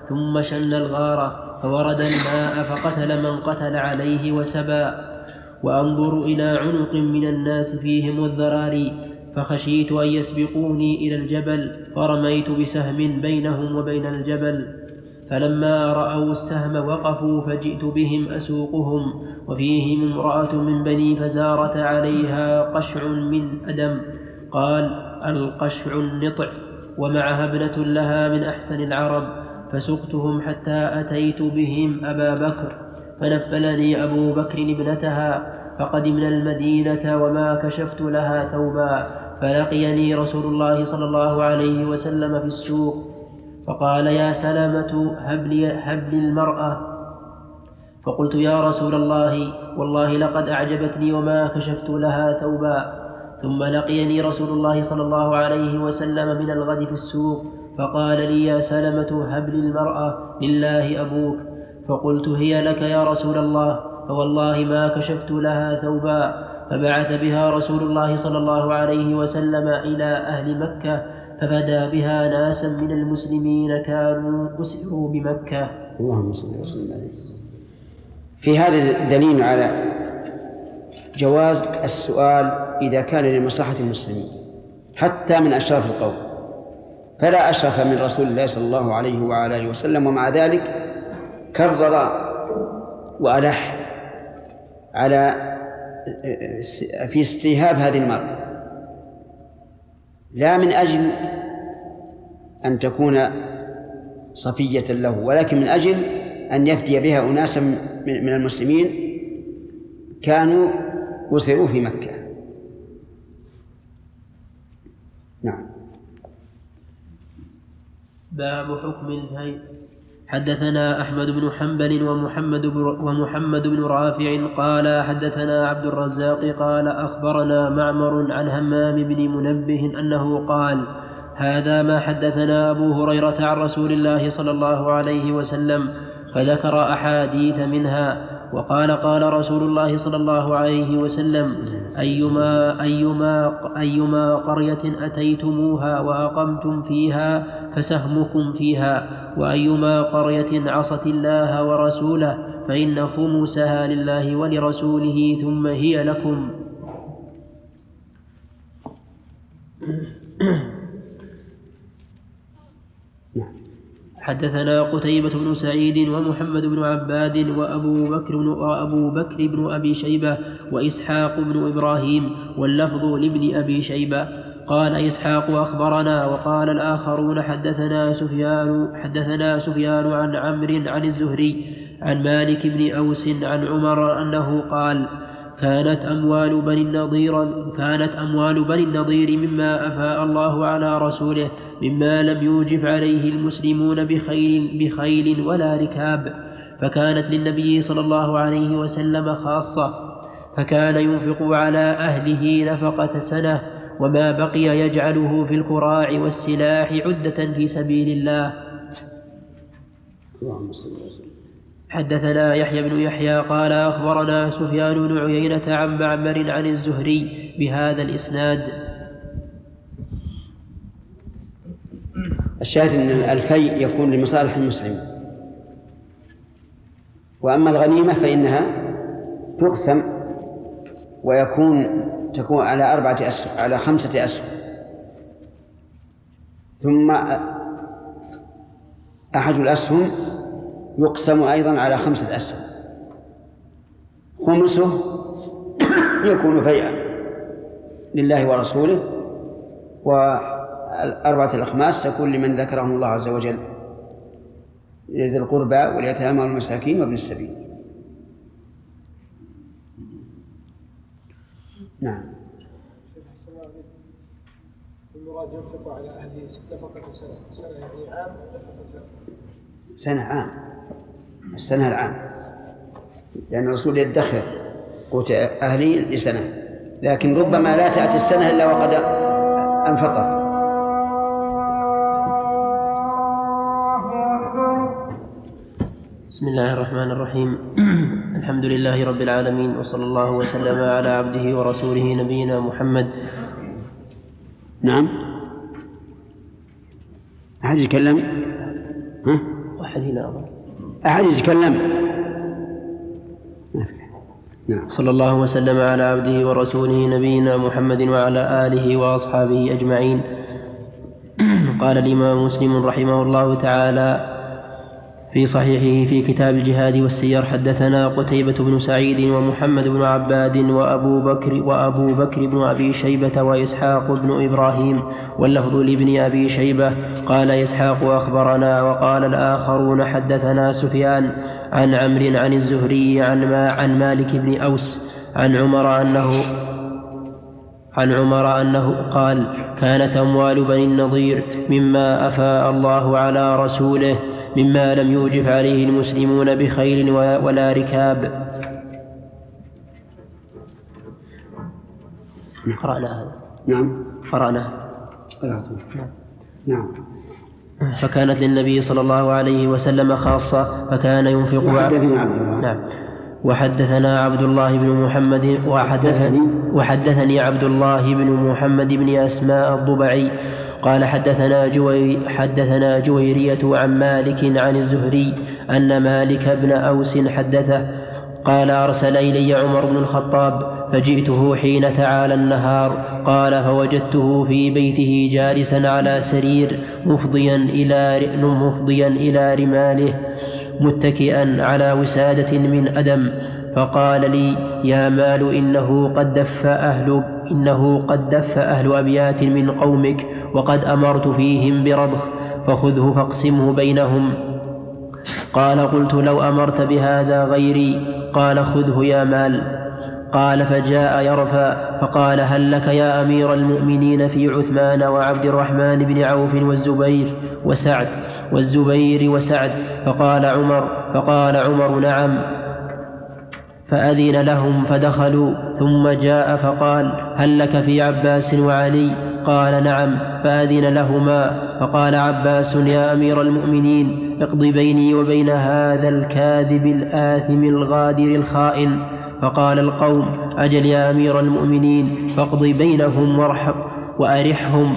ثم شن الغارة فورد الماء فقتل من قتل عليه وسبى. وأنظر إلى عنق من الناس فيهم الذراري فخشيت أن يسبقوني إلى الجبل فرميت بسهم بينهم وبين الجبل. فلما رأوا السهم وقفوا فجئت بهم أسوقهم وفيهم امرأة من بني فزارة عليها قشع من أدم. قال: القشع النطع، ومعها ابنة لها من أحسن العرب. فسقتهم حتى أتيت بهم أبا بكر فنفلني أبو بكر ابنتها. فقدمنا المدينة وما كشفت لها ثوبا. فلقيني رسول الله صلى الله عليه وسلم في السوق فقال: يا سلمة هب لي, هب لي المرأة. فقلت: يا رسول الله والله لقد أعجبتني وما كشفت لها ثوبا. ثم لقيني رسول الله صلى الله عليه وسلم من الغد في السوق فقال لي: يا سلمة هب لي المرأة لله أبوك. فقلت: هي لك يا رسول الله، فوالله ما كشفت لها ثوبا. فبعث بها رسول الله صلى الله عليه وسلم إلى أهل مكة ففدى بها ناسا من المسلمين كانوا أسروا بمكة. اللهم صل وسلم عليه. في هذا دليل على جواز السؤال إذا كان لمصلحة المسلمين حتى من أشراف القوم، فلا أشرف من رسول الله صلى الله عليه وعلى آله وسلم، ومع ذلك كرر وألح على في استيهاب هذه المرأة، لا من أجل أن تكون صفية له، ولكن من أجل أن يفدي بها أناسا من المسلمين كانوا أسروا في مكة. نعم. باب حكم الهيئ. حدثنا أحمد بن حنبل ومحمد ومحمد بن رافع قال حدثنا عبد الرزاق قال أخبرنا معمر عن همام بن منبه أنه قال: هذا ما حدثنا أبو هريرة عن رسول الله صلى الله عليه وسلم، فذكر أحاديث منها. وقال: قال رسول الله صلى الله عليه وسلم: أيما, أيما, أيما قرية أتيتموها وأقمتم فيها فسهمكم فيها، وأيما قرية عصت الله ورسوله فإن خمسها لله ولرسوله ثم هي لكم. حدثنا قتيبة بن سعيد ومحمد بن عباد وأبو بكر بن, وأبو بكر بن أبي شيبة وإسحاق بن إبراهيم، واللفظ لابن أبي شيبة. قال إسحاق: أخبرنا. وقال الآخرون: حدثنا سفيان حدثنا سفيان عن عمرو عن الزهري عن مالك بن أوس عن عمر أنه قال: كانت أموال بني النضير كانت أموال بني النضير مما أفاء الله على رسوله، مما لم يوجف عليه المسلمون بخيل, بخيل ولا ركاب، فكانت للنبي صلى الله عليه وسلم خاصة، فكان ينفق على أهله نفقة سنة، وما بقي يجعله في الكراع والسلاح عدة في سبيل الله. حدثنا يحيى بن يحيى قال أخبرنا سفيان بن عيينة عن معمر عن الزهري بهذا الإسناد. الشاهد أن الفيء يكون لمصالح المسلمين، وأما الغنيمة فإنها تقسم ويكون تكون على أربعة أسهم على خمسة أسهم، ثم أحد الأسهم يقسم أيضا على خمسة أسهم، خمسه يكون فيئا لله ورسوله، والأربعة الأخماس تكون لمن ذكرهم الله عز وجل، ذي القربى واليتامى والمساكين وابن السبيل. نعم. المراد ينفق على أهله نفقة سنة، سنة يعني عام، سنة عام، السنة العام، لأن الرسول يدخر قوت أهلي لسنة، لكن ربما لا تأتي السنة إلا وقد أنفقه. بسم الله الرحمن الرحيم. الحمد لله رب العالمين، وصلى الله وسلم على عبده ورسوله نبينا محمد. نعم. أحد يتكلم؟ ها؟ أحد هنا أحد يتكلم. نعم. صلى الله وسلم على عبده ورسوله نبينا محمد وعلى آله وأصحابه أجمعين. قال الإمام مسلم رحمه الله تعالى في صحيحه في كتاب الجهاد والسير: حدثنا قتيبة بن سعيد ومحمد بن عباد وأبو بكر وأبو بكر بن أبي شيبة وإسحاق بن إبراهيم، واللفظ لابن أبي شيبة. قال إسحاق: أخبرنا. وقال الآخرون: حدثنا سفيان عن عمرو عن الزهري عن, ما عن مالك بن أوس عن عمر أنه عن عمر أنه قال: كانت أموال بني النضير مما أفاء الله على رسوله، مما لم يوجف عليه المسلمون بخيل ولا ركاب. قرأنا هذا. نعم قرأنا. قرأته. نعم. فكانت للنبي صلى الله عليه وسلم خاصة، فكان ينفق. وحدثنا عبد الله. نعم. وحدثنا عبد الله بن محمد وحدثني, وحدثني عبد الله بن محمد بن أسماء الضبعي قال: حدثنا جوي حدثنا جويرية عن مالك عن الزهري أن مالك بن أوس حدثه قال: أرسل إلي عمر بن الخطاب فجئته حين تعالى النهار. قال: فوجدته في بيته جالسا على سرير مفضيا إلى مفضيا إلى رماله متكئا على وسادة من أدم، فقال لي: يا مال، إنه قد دف أهل إنه قد دف أهل أبيات من قومك، وقد أمرت فيهم برضخ، فخذه فاقسمه بينهم. قال: قلت: لو أمرت بهذا غيري. قال: خذه يا مال. قال: فجاء يرفع فقال: هل لك يا أمير المؤمنين في عثمان وعبد الرحمن بن عوف والزبير وسعد والزبير وسعد؟ فقال عمر فقال عمر: نعم. فأذن لهم فدخلوا، ثم جاء فقال: هل لك في عباس وعلي؟ قال: نعم. فأذن لهما، فقال عباس: يا أمير المؤمنين، اقض بيني وبين هذا الكاذب الآثم الغادر الخائن. فقال القوم: أجل يا أمير المؤمنين، فاقض بينهم وارحم وأرحهم.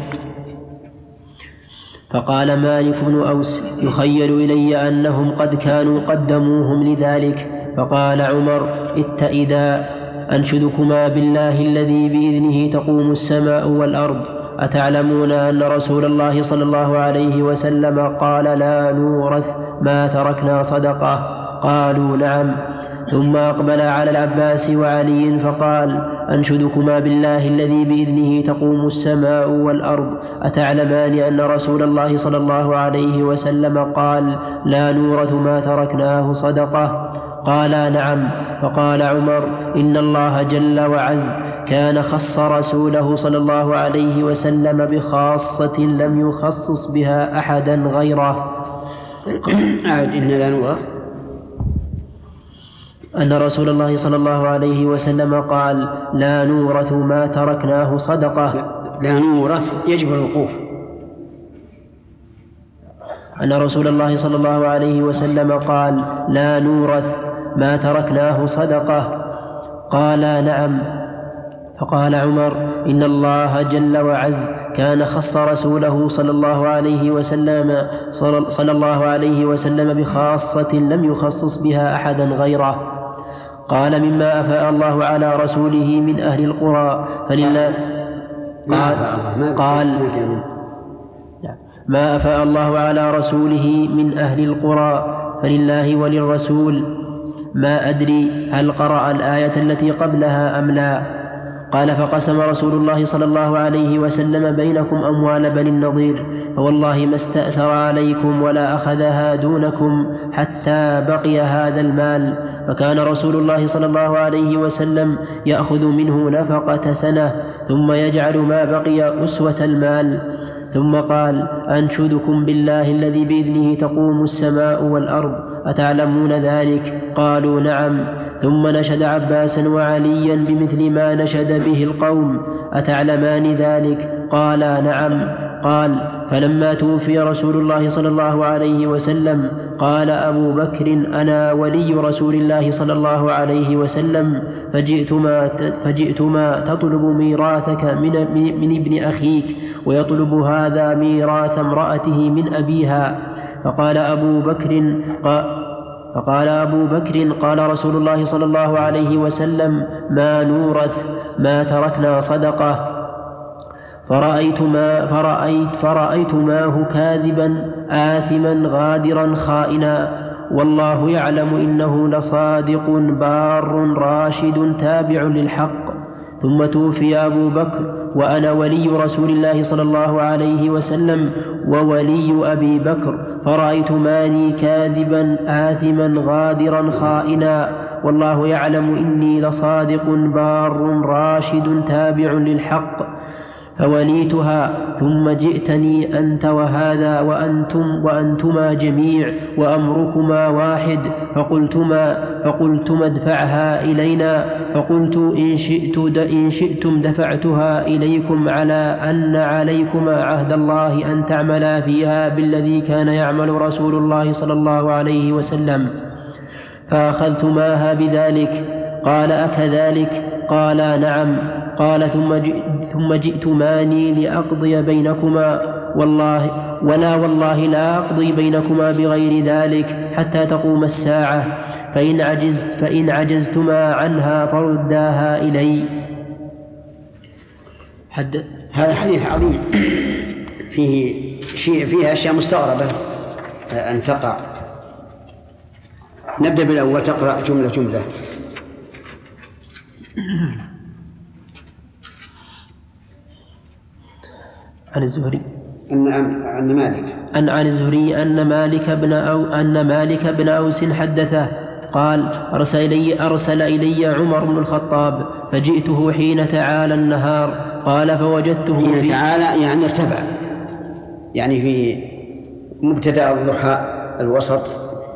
فقال مالك بن أوس: يخيل إلي أنهم قد كانوا قدموهم لذلك. فقال عمر: اتئدا، أنشدكما بالله الذي بإذنه تقوم السماء والأرض، أتعلمون أن رسول الله صلى الله عليه وسلم قال: لا نورث ما تركنا صدقة؟ قالوا: نعم. ثم أقبل على العباس وعلي فقال: أنشدكما بالله الذي بإذنه تقوم السماء والأرض، أتعلمان أن رسول الله صلى الله عليه وسلم قال: لا نورث ما تركناه صدقة؟ قالا: نعم. فقال عمر: إن الله جل وعز كان خص رسوله صلى الله عليه وسلم بخاصة لم يخصص بها أحدا غيره. إن لا نورث أن رسول الله صلى الله عليه وسلم قال: لا نورث ما تركناه صدقة. لا نورث يجب الوقوف. أن رسول الله صلى الله عليه وسلم قال: لا نورث ما تركناه صدقة. قالا: نعم. فقال عمر: إن الله جل وعز كان خص رسوله صلى الله عليه وسلم صلى الله عليه وسلم بخاصة لم يخصص بها أحدا غيره. قال: مما أفاء الله على رسوله من أهل القرى فلله. قال, قال ما أفاء الله على رسوله من أهل القرى فلله وللرسول. ما أدري هل قرأ الآية التي قبلها أم لا. قال: فقسم رسول الله صلى الله عليه وسلم بينكم أموال بني النضير، فوالله ما استأثر عليكم ولا أخذها دونكم حتى بقي هذا المال. فكان رسول الله صلى الله عليه وسلم يأخذ منه نفقة سنة ثم يجعل ما بقي أسوة المال. ثم قال: أنشدكم بالله الذي بإذنه تقوم السماء والأرض، أتعلمون ذلك؟ قالوا: نعم. ثم نشد عباسا وعليا بمثل ما نشد به القوم، أتعلمان ذلك؟ قالا: نعم. قال: فلما توفي رسول الله صلى الله عليه وسلم قال أبو بكر: أنا ولي رسول الله صلى الله عليه وسلم، فجئتما, فجئتما تطلب ميراثك من, من, من ابن أخيك، ويطلب هذا ميراث امرأته من أبيها، فقال أبو بكر قال فقال أبو بكر قال رسول الله صلى الله عليه وسلم ما نورث ما تركنا صدقة. فرأيت, ما فرأيت, فرأيت ماه كاذبا آثما غادرا خائنا والله يعلم إنه لصادق بار راشد تابع للحق. ثم توفي أبو بكر وأنا ولي رسول الله صلى الله عليه وسلم وولي أبي بكر، فرأيت مالي كاذبا آثما غادرا خائنا والله يعلم إني لصادق بار راشد تابع للحق. فوليتها ثم جئتني أنت وهذا وأنتم وأنتما جميع وأمركما واحد، فقلتما فقلتما ادفعها إلينا، فقلت إن, شئت إن شئتم دفعتها إليكم على أن عليكما عهد الله أن تعملا فيها بالذي كان يعمل رسول الله صلى الله عليه وسلم. فأخذتماها بذلك. قال أكذلك؟ قال نعم. قال ثم ثم جئتماني لأقضي بينكما والله ولا والله لا أقضي بينكما بغير ذلك حتى تقوم الساعة، فإن عجزت فإن عجزتما عنها فرداها إلي. حد هذا حديث عظيم فيه شيء فيه أشياء مستغربة أن تقع. نبدأ بالأول، تقرأ جملة جملة. عن الزهري أن عن مالك أن عن الزهري أن مالك بن أو أن مالك بن أوس حدثه قال أرسل إلي أرسل إلي عمر بن الخطاب فجئته حين تعالى النهار. قال فوجدته حين في تعالى يعني ارتفع، يعني في مبتدأ الضحى الوسط.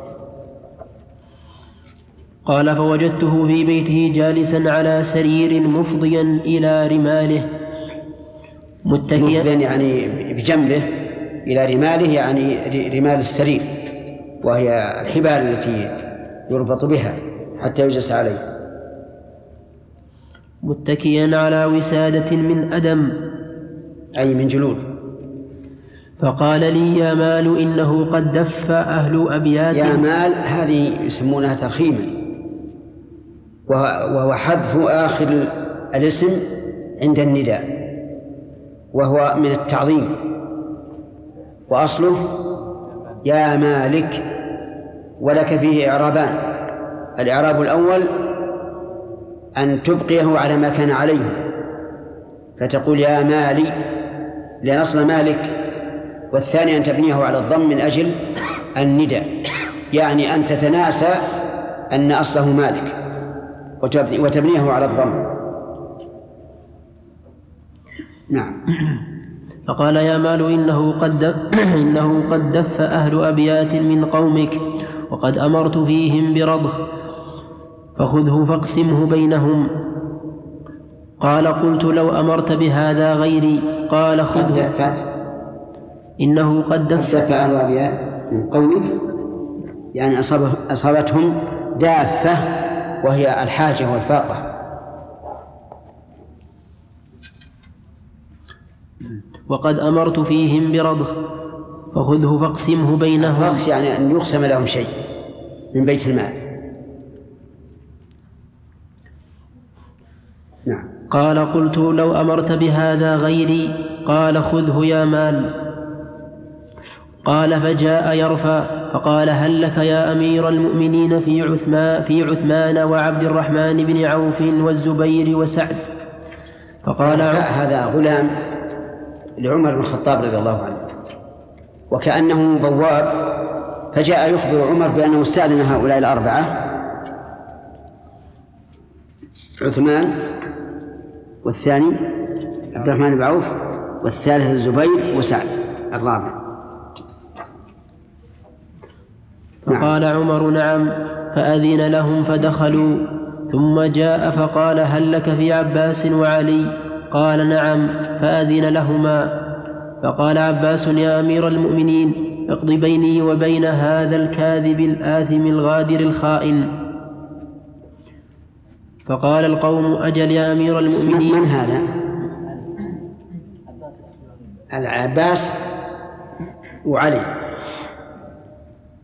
قال فوجدته في بيته جالسا على سرير مفضيا إلى رماله متكئا، يعني بجنبه إلى رماله، يعني رمال السرير وهي الحبال التي يربط بها حتى يجلس عليه، متكئا على وسادة من أدم أي من جلود. فقال لي يا مال إنه قد دف أهل أبيات. يا مال هذه يسمونها ترخيما، وهو حذف آخر الاسم عند النداء، وهو من التعظيم، وأصله يا مالك. ولك فيه إعرابان. الإعراب الأول أن تبقيه على ما كان عليه، فتقول يا مالي لأن أصل مالك. والثاني أن تبنيه على الضم من أجل النداء، يعني أن تتناسى أن أصله مالك وتبنيه على الضم. نعم. فقال يا مال إنه قد إنه قد دف أهل أبيات من قومك وقد أمرت فيهم برضخ فخذه فاقسمه بينهم. قال قلت لو أمرت بهذا غيري. قال خذه. إنه قد دف أهل أبيات من قومك، يعني أصابتهم دافة وهي الحاجة والفاقة. وقد أمرت فيهم برضخ فخذه فاقسمه بينهم. الرضخ يعني أن يقسم لهم شيء من بيت المال. نعم. قال قلت لو أمرت بهذا غيري. قال خذه يا مال. قال فجاء يرفع فقال هل لك يا أمير المؤمنين في عثمان, في عثمان وعبد الرحمن بن عوف والزبير وسعد. فقال هذا غلام لعمر بن الخطاب رضي الله عنه، وكأنه بواب، فجاء يخبر عمر بأنه استأذن هؤلاء الأربعة، عثمان، والثاني عبد الرحمن بن عوف، والثالث الزبير، وسعد الرابع. فقال عمر نعم، فأذن لهم فدخلوا. ثم جاء فقال هل لك في عباس وعلي؟ قال نعم، فأذن لهما. فقال عباس يا أمير المؤمنين اقض بيني وبين هذا الكاذب الآثم الغادر الخائن. فقال القوم أجل يا أمير المؤمنين. من هذا؟ العباس وعلي.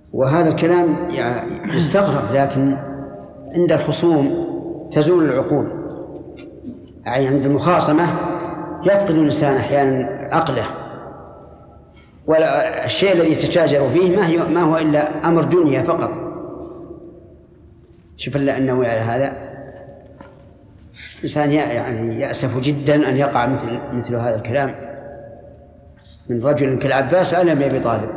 وهذا الكلام يعني يستغرب، لكن عند الخصوم تزول العقول، يعني عند المخاصمة يفقد الإنسان أحيانا عقله، ولا الشيء الذي يتشاجر فيه ما هو إلا أمر دنيا فقط. شوف الله أنه على هذا إنسان يعني يأسف جدا أن يقع مثل, مثل هذا الكلام من رجل كالعباس على أبي طالب.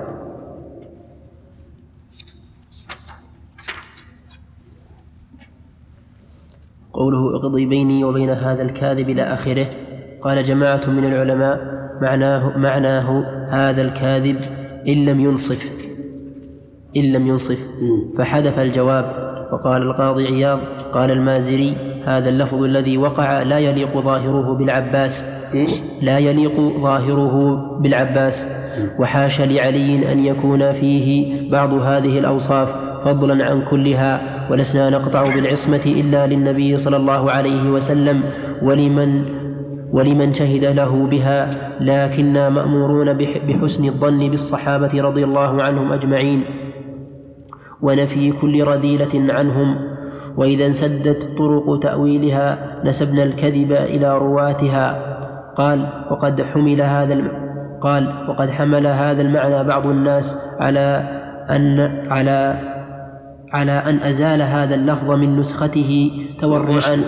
قوله اقضي بيني وبين هذا الكاذب إلى آخره. قال جماعة من العلماء معناه, معناه هذا الكاذب إن لم ينصف إن لم ينصف فحذف الجواب. وقال القاضي عياض قال المازري هذا اللفظ الذي وقع لا يليق ظاهره بالعباس لا يليق ظاهره بالعباس وحاش لعلي أن يكون فيه بعض هذه الأوصاف فضلا عن كلها، ولسنا نقطع بالعصمة إلا للنبي صلى الله عليه وسلم ولمن ولمن شهد له بها، لكننا مأمورون بحسن الظن بالصحابة رضي الله عنهم أجمعين ونفي كل رذيلة عنهم. وإذا انسدت طرق تأويلها نسبنا الكذب إلى رواتها. قال وقد حمل هذا الم... قال وقد حمل هذا المعنى بعض الناس على أن على على أن أزال هذا اللفظ من نسخته تورعا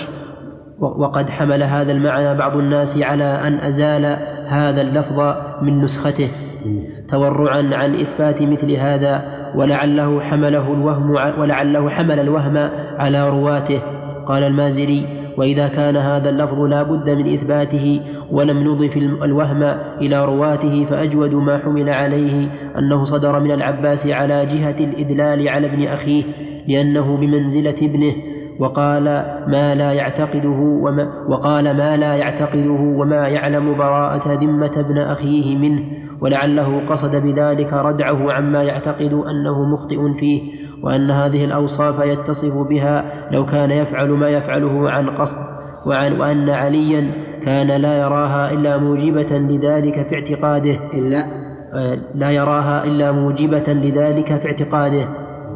وقد حمل هذا المعنى بعض الناس على أن أزال هذا اللفظ من نسخته تورعا عن إثبات مثل هذا، ولعله حمله الوهم ولعله حمل الوهم على رواته. قال المازري وإذا كان هذا اللفظ لا بد من إثباته ولم نضف الوهم إلى رواته فأجود ما حمل عليه أنه صدر من العباس على جهة الإدلال على ابن أخيه لأنه بمنزلة ابنه، وقال ما لا يعتقده وما وقال ما لا يعتقده وما يعلم براءة ذمة ابن أخيه منه، ولعله قصد بذلك ردعه عما يعتقد أنه مخطئ فيه، وأن هذه الأوصاف يتصف بها لو كان يفعل ما يفعله عن قصد، وعن وأن عليا كان لا يراها إلا موجبة لذلك في اعتقاده إلا لا يراها إلا موجبة لذلك في اعتقاده.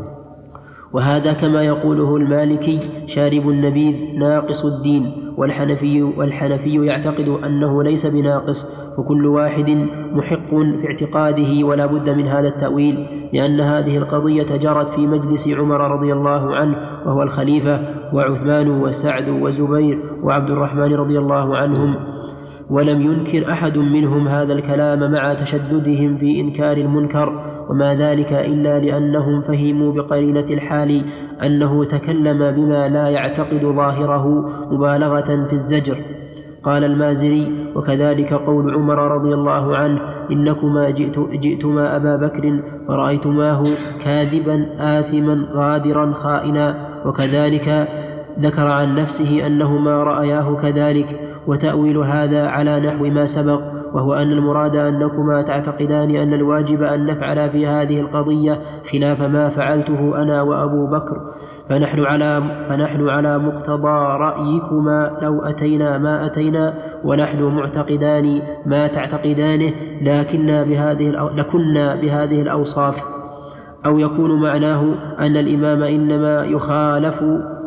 وهذا كما يقوله المالكي شارب النبيذ ناقص الدين، والحنفي, والحنفي يعتقد أنه ليس بناقص، فكل واحد محق في اعتقاده ولا بد من هذا التأويل، لأن هذه القضية جرت في مجلس عمر رضي الله عنه وهو الخليفة، وعثمان وسعد وزبير وعبد الرحمن رضي الله عنهم، ولم ينكر أحد منهم هذا الكلام مع تشددهم في إنكار المنكر، وما ذلك إلا لأنهم فهموا بقرينة الحال أنه تكلم بما لا يعتقد ظاهره مبالغة في الزجر. قال المازري وكذلك قول عمر رضي الله عنه إنكما جئت جئتما أبا بكر فرأيتماه كاذبا آثما غادرا خائنا، وكذلك ذكر عن نفسه أنهما رأياه كذلك. وتأويل هذا على نحو ما سبق، وهو أن المراد أنكما تعتقدان أن الواجب أن نفعل في هذه القضية خلاف ما فعلته أنا وأبو بكر، فنحن على, فنحن على مقتضى رأيكما لو أتينا ما أتينا، ونحن معتقدان ما تعتقدانه لكننا بهذه, لكنا بهذه الأوصاف. أو يكون معناه أن الإمام إنما يخالف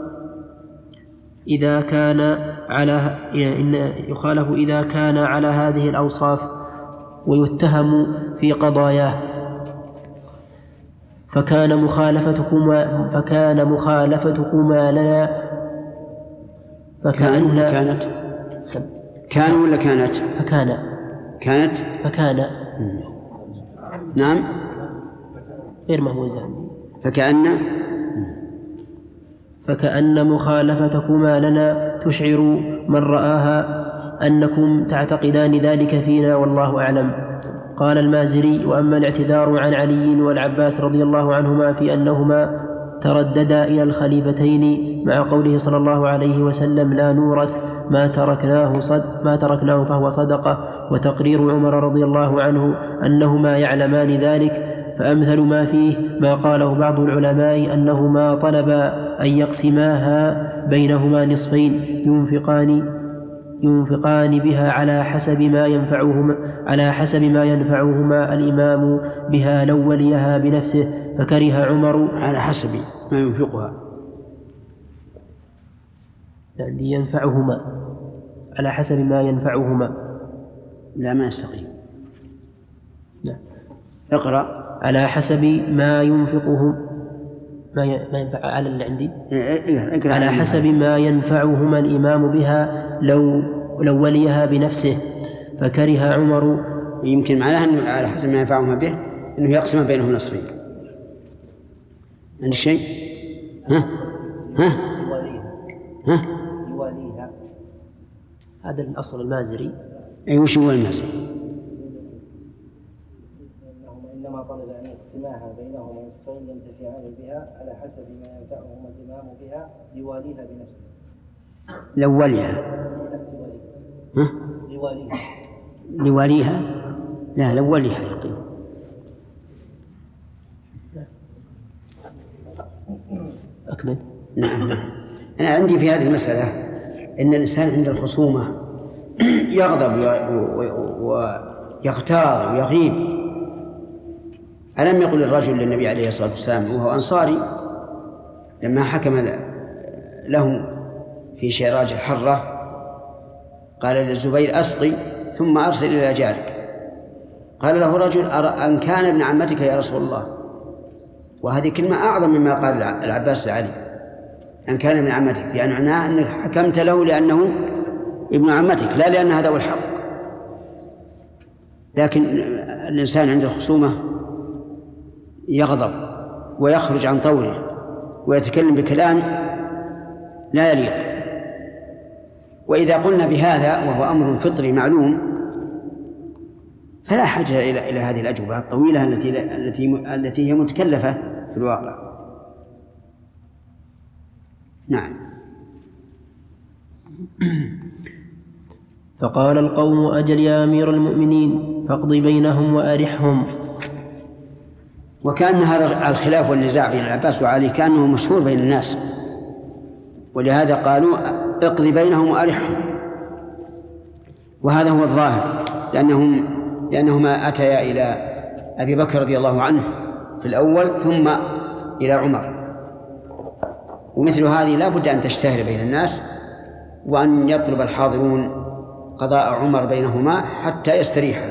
إذا كان على إن يخالف إذا كان على هذه الأوصاف ويتهم في قضاياه، فكان مخالفتكما فكان مخالفتكما لنا فكأن كانت كان ولا كانت فكان كانت فكان نعم غير مهوزة فكأن فكأن مخالفتكما لنا تشعر من رآها أنكم تعتقدان ذلك فينا والله أعلم. قال المازري وأما الاعتذار عن علي والعباس رضي الله عنهما في أنهما ترددا إلى الخليفتين مع قوله صلى الله عليه وسلم لا نورث ما تركناه, صد ما تركناه فهو صدقة، وتقرير عمر رضي الله عنه أنهما يعلمان ذلك، فأمثل ما فيه ما قاله بعض العلماء أنهما طلبا أن يقسماها بينهما نصفين ينفقان ينفقان بها على حسب ما ينفعهما على حسب ما ينفعهما الإمام بها لو وليها بنفسه فكره عمر على حسب ما ينفقها يعني ينفعهما على حسب ما ينفعهما لا ما يستقيم. نعم. اقرأ. على حسب ما ينفقهم ما ما ينفع على اللي عندي اقرأ. على حسب ما ينفعهما الإمام بها لو لو وليها بنفسه فكره عمر. يمكن معناها أنه على حسب ما ينفعهما به أنه يقسم بينهم نصفين. عندي شيء؟ ها؟ ها؟ ها؟ يواليها. هذا الأصل المازري. أي وش هو المازري؟ إنما طلب أن يقسماها بينهما نصفين ينتفعان بها على حسب ما ينفعهما الإمام بها يواليها بنفسه. لو وليها. ها؟ يواليها. لوليها؟ لا لو وليها يقين. أكمل. نعم نعم. أنا عندي في هذه المسألة إن الإنسان عند الخصومة يغضب ويغتاظ ويغيب. ألم يقل الرجل للنبي عليه الصلاة والسلام وهو أنصاري لما حكم له في شيراج الحرة قال للزبير أسقي ثم أرسل إلى جارك. قال له رجل أن كان ابن عمتك يا رسول الله، وهذه كلمة أعظم مما قال العباس لعلي، أن كان ابن عمتك، يعني معناه أنك حكمت له لأنه ابن عمتك لا لأن هذا هو الحق. لكن الإنسان عند الخصومة يغضب ويخرج عن طوره ويتكلم بكلام لا يليق. وإذا قلنا بهذا وهو أمر فطري معلوم فلا حاجة إلى إلى هذه الأجوبة الطويلة التي التي التي هي متكلفة في الواقع. نعم. فقال القوم أجل يا أمير المؤمنين فاقض بينهم وأرحهم. وكأن هذا الخلاف والنزاع بين العباس وعلي كأنه مشهور بين الناس، ولهذا قالوا اقضي بينهم وأرحهم، وهذا هو الظاهر لأنهم لأنهما أتيا إلى أبي بكر رضي الله عنه في الأول ثم إلى عمر، ومثل هذه لا بد أن تشتهر بين الناس وأن يطلب الحاضرون قضاء عمر بينهما حتى يستريحا.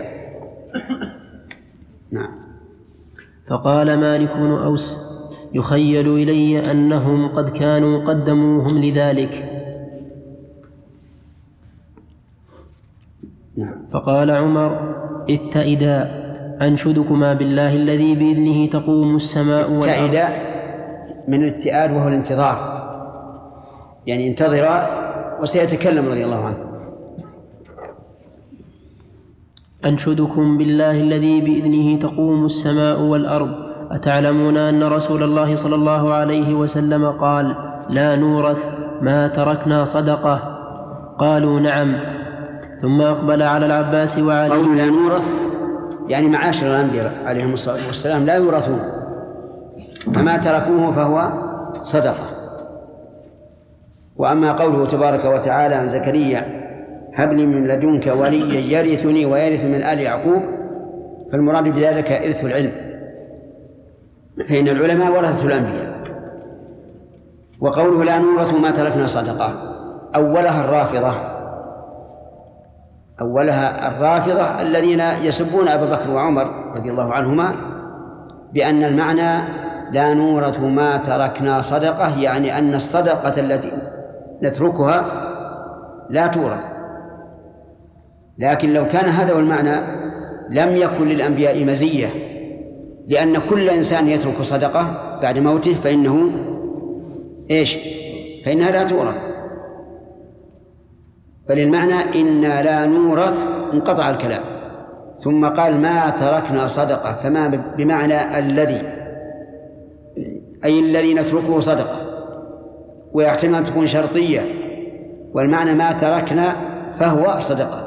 نعم. فقال مالك بن أوس يخيل إلي أنهم قد كانوا قدموهم لذلك. نعم. فقال عمر اتئدا أنشدكما بالله الذي بإذنه تقوم السماء والأرض. اتئدا من الاتئاد وهو الانتظار، يعني انتظر وسيتكلم رضي الله عنه. أنشدكم بالله الذي بإذنه تقوم السماء والأرض أتعلمون أن رسول الله صلى الله عليه وسلم قال لا نورث ما تركنا صدقة؟ قالوا نعم. ثم أقبل على العباس وعلي. قالوا لا نورث يعني معاشر الأنبياء عليهم الصلاة والسلام لا يورثون، فما تركوه فهو صدقة. وأما قوله تبارك وتعالى عن زكريا هب لي من لدنك وليا يرثني ويرث من آل يعقوب، فالمراد بذلك إرث العلم، فإن العلماء ورثة الأنبياء. وقوله لا نورث ما تركنا صدقة أولها الرافضة أولها الرافضة الذين يسبون أبا بكر وعمر رضي الله عنهما بأن المعنى لا نورث ما تركنا صدقة، يعني أن الصدقة التي نتركها لا تورث. لكن لو كان هذا هو المعنى لم يكن للأنبياء مزية، لأن كل إنسان يترك صدقة بعد موته فإنه إيش؟ فإنها لا تورث. فللمعنى إنا لا نورث انقطع الكلام، ثم قال ما تركنا صدقة، فما بمعنى الذي، أي الذي نتركه صدقة، ويحتمل أن تكون شرطية، والمعنى ما تركنا فهو صدقة.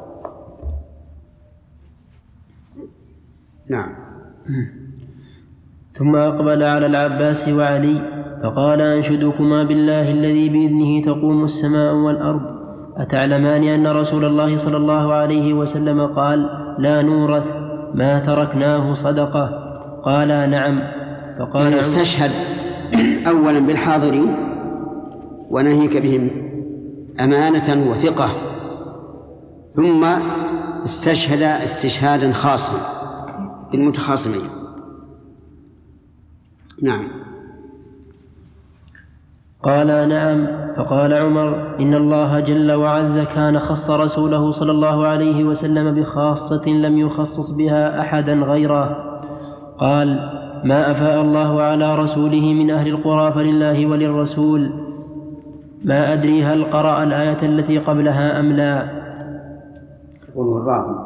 نعم. ثم أقبل على العباس وعلي فقال أنشدكما بالله الذي بإذنه تقوم السماء والأرض أتعلمان أن رسول الله صلى الله عليه وسلم قال لا نورث ما تركناه صدقة؟ قالا نعم. فقال استشهد أولا بالحاضرين ونهيك بهم أمانة وثقة، ثم استشهد استشهادا خاصا بالمتخاصمين. نعم. قال نعم. فقال عمر إن الله جل وعز كان خص رسوله صلى الله عليه وسلم بخاصة لم يخصص بها أحدا غيره. قال ما أفاء الله على رسوله من أهل القرى فلله وللرسول. ما أدري هل قرأ الآية التي قبلها أم لا. يقول الراوي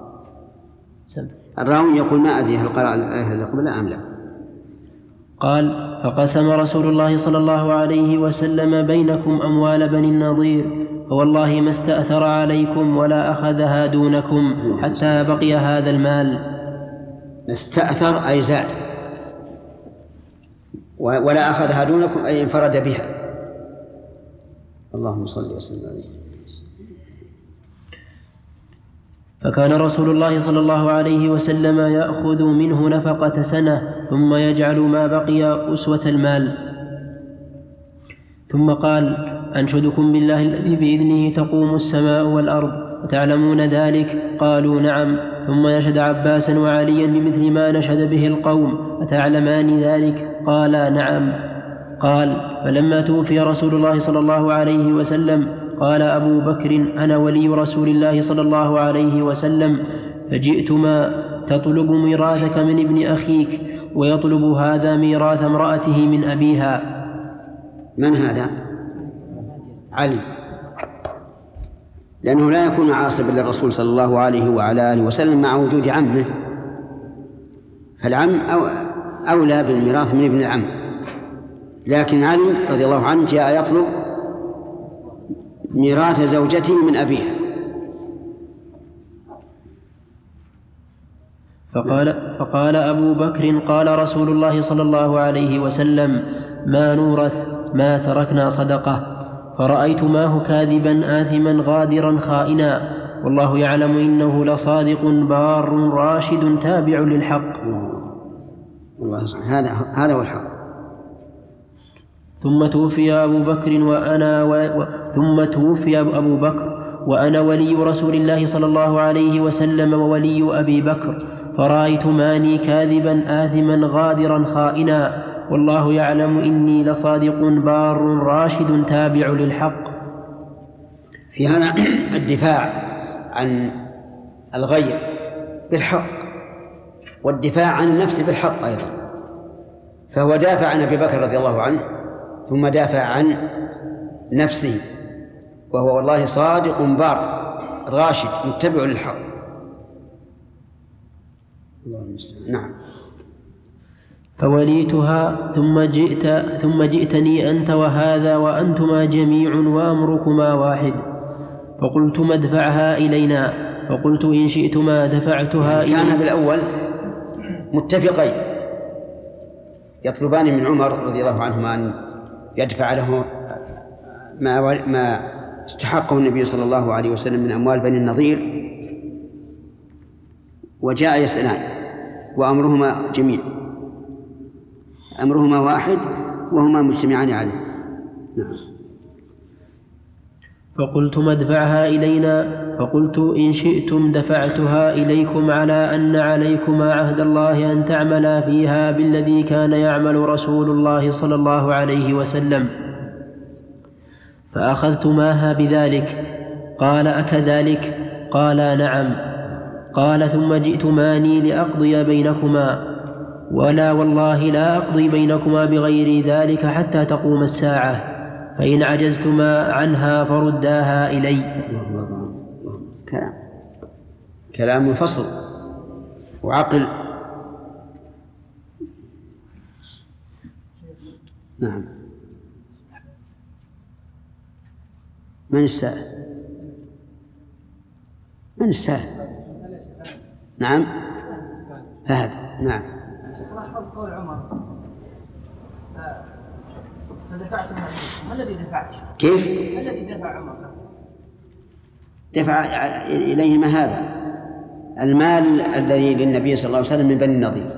الراوي يقول ما أدري هل قرأ الآية التي قبلها أم لا. قال فقسم رسول الله صلى الله عليه وسلم بينكم أموال بني النضير فوالله ما استأثر عليكم ولا أخذها دونكم حتى بقي هذا المال. استأثر أي زاد، ولا أخذها دونكم أي انفرد بها. اللهم صل وسلم عليه. فكان رسول الله صلى الله عليه وسلم يأخذ منه نفقة سنة ثم يجعل ما بقي أسوة المال. ثم قال أنشدكم بالله الذي بإذنه تقوم السماء والأرض وتعلمون ذلك؟ قالوا نعم. ثم نشد عباسا وعليا بمثل ما نشد به القوم أتعلمان ذلك؟ قالا نعم. قال فلما توفي رسول الله صلى الله عليه وسلم قال أبو بكر أنا ولي رسول الله صلى الله عليه وسلم فجئتما تطلب ميراثك من ابن أخيك ويطلب هذا ميراث امرأته من أبيها. من هذا؟ علي، لأنه لا يكون عاصبا للرسول صلى الله عليه وعلى آله وسلم مع وجود عمه، فالعم أولى بالميراث من ابن العم. لكن علي رضي الله عنه جاء يطلب ميراث زوجته من أبيها. فقال, فقال أبو بكر قال رسول الله صلى الله عليه وسلم ما نورث ما تركنا صدقة. فرأيتماه كاذبا آثما غادرا خائنا والله يعلم إنه لصادق بار راشد تابع للحق. الله هذا هذا هو الحق. ثم توفي أبو بكر وأنا و... و... ثم توفي أبو بكر وأنا ولي رسول الله صلى الله عليه وسلم وولي أبي بكر فرأيتماني كاذبا آثما غادرا خائنا والله يعلم إني لصادق بار راشد تابع للحق. في هذا الدفاع عن الغير بالحق والدفاع عن النفس بالحق أيضا. فهو دافع عن أبي بكر رضي الله عنه ثم دافع عن نفسه، وهو والله صادق بار راشد متبع للحق. الله المستعان. نعم. فوليتها ثم جئت ثم جئتني أنت وهذا وأنتما جميع وأمركما واحد. فقلت ادفعها إلينا. فقلت إن شئتما دفعتها إلينا. كان بالأول متفقين يطلبان من عمر رضي الله عنهما أن يدفع له ما ما استحقه النبي صلى الله عليه وسلم من أموال بني النضير، وجاء يسألان وأمرهما جميع أمرهما واحد وهما مجتمعان عليه. نعم. فقلت ادفعها إلينا. فقلت إن شئتم دفعتها إليكم على أن عليكما عهد الله أن تعملا فيها بالذي كان يعمل رسول الله صلى الله عليه وسلم. فأخذتماها بذلك. قال أكذلك؟ قالا نعم. قال ثم جئتماني لأقضي بينكما ولا والله لا أقضي بينكما بغير ذلك حتى تقوم الساعة فإن عجزتما عنها فرداها إلي. كلام كلام فصل وعقل. نعم. من السائل؟ من السائل؟ نعم فهد. نعم. قول عمر فدفعتها إليكم. ما الذي دفعت؟ كيف؟ الذي دفع عمر؟ دفع إليهما هذا المال الذي للنبي صلى الله عليه وسلم من بني النضير،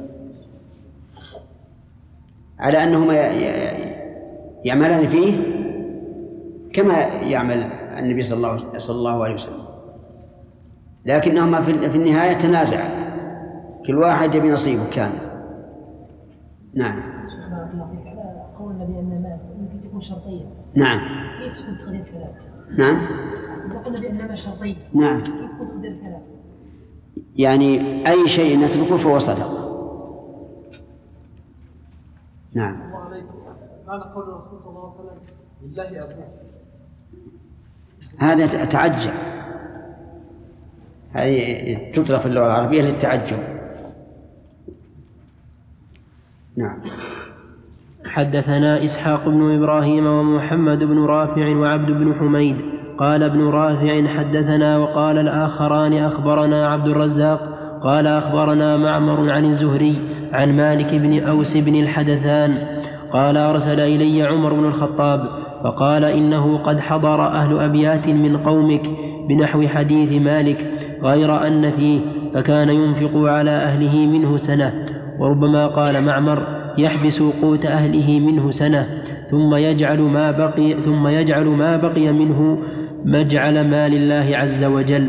على أنهما يعملان فيه كما يعمل النبي صلى الله, صلى الله عليه وسلم، لكنهما في النهاية تنازعا، كل واحد يبي نصيبه كان. نعم. على قول النبي أن المال يمكن تكون شرطية. نعم. كيف تكون تقدير الكلام؟ نعم. يقول النبي أن المال شرطية. نعم. كيف تكون تقدير الكلام؟ يعني أي شيء نتركه فهو صدقة. نعم. الله عليكم، معنى قول الرسول صلى الله عليه وسلم لله أبوه، هذا تعجب، هذه تطلق في اللغة العربية للتعجب. نعم. حدثنا إسحاق بن إبراهيم ومحمد بن رافع وعبد بن حميد. قال ابن رافع حدثنا، وقال الآخران أخبرنا عبد الرزاق قال أخبرنا معمر عن الزهري عن مالك بن أوس بن الحدثان قال أرسل إلي عمر بن الخطاب فقال إنه قد حضر أهل أبيات من قومك بنحو حديث مالك غير أن فيه، فكان ينفق على أهله منه سنة، وربما قال معمر يحبس قوت أهله منه سنة ثم يجعل ما بقي ثم يجعل ما بقي منه مجعل مال الله عز وجل.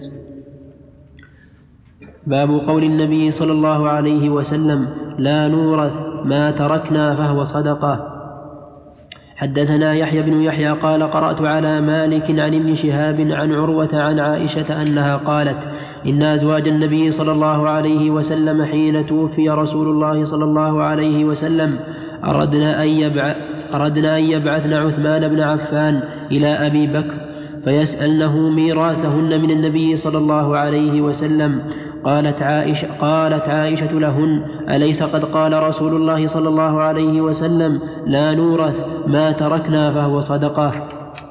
باب قول النبي صلى الله عليه وسلم لا نورث ما تركنا فهو صدقة. حدثنا يحيى بن يحيى قال قرأت على مالك عن ابن شهاب عن عروة عن عائشة أنها قالت إن أزواج النبي صلى الله عليه وسلم حين توفي رسول الله صلى الله عليه وسلم أردنا أن, يبع... أردنا أن يبعثن عثمان بن عفان إلى أبي بكر فيسألنه ميراثهن من النبي صلى الله عليه وسلم. قالت عائشة, قالت عائشة لهن أليس قد قال رسول الله صلى الله عليه وسلم لا نورث ما تركنا فهو صدقة.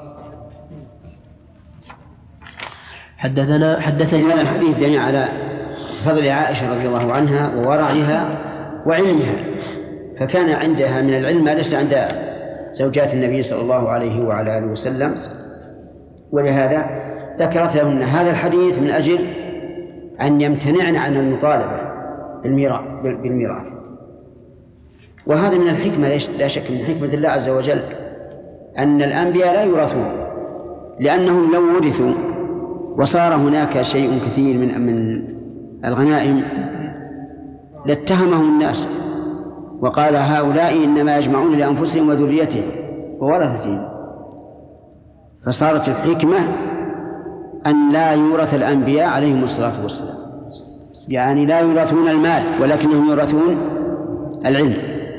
حدثنا حدثنا هذا الحديث دليل على فضل عائشة رضي الله عنها وورعها وعلمها، فكان عندها من العلم ما ليس عند زوجات النبي صلى الله عليه وعلى آله وسلم، ولهذا ذكرت لهن هذا الحديث من أجل أن يمتنعن عن المطالبة بالميراث. وهذا من الحكمة لا شك من حكمة الله عز وجل أن الأنبياء لا يورثون، لأنهم لو ورثوا وصار هناك شيء كثير من من الغنائم لاتهمهم الناس وقال هؤلاء إنما يجمعون لأنفسهم وذريتهم وورثتهم. فصارت الحكمة أن لا يورث الأنبياء عليهم الصلاة والسلام، يعني لا يورثون المال ولكنهم يورثون العلم.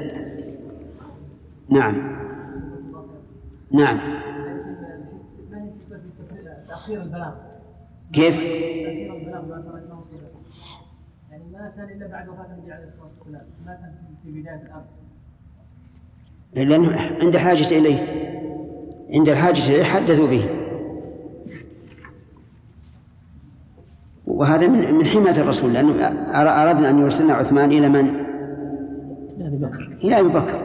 نعم. نعم. كيف؟ يعني ما كان إلا بعد وفاة النبي عليه الصلاة والسلام، ما كان في بداية الأمر. لأنه عند حاجة إليه، عند الحاجة إليه حدثوا به. وهذا من من حماية الرسول، لأنه أردنا أن يرسلنا عثمان إلى من؟ إلى أبي بكر. إلى أبي بكر.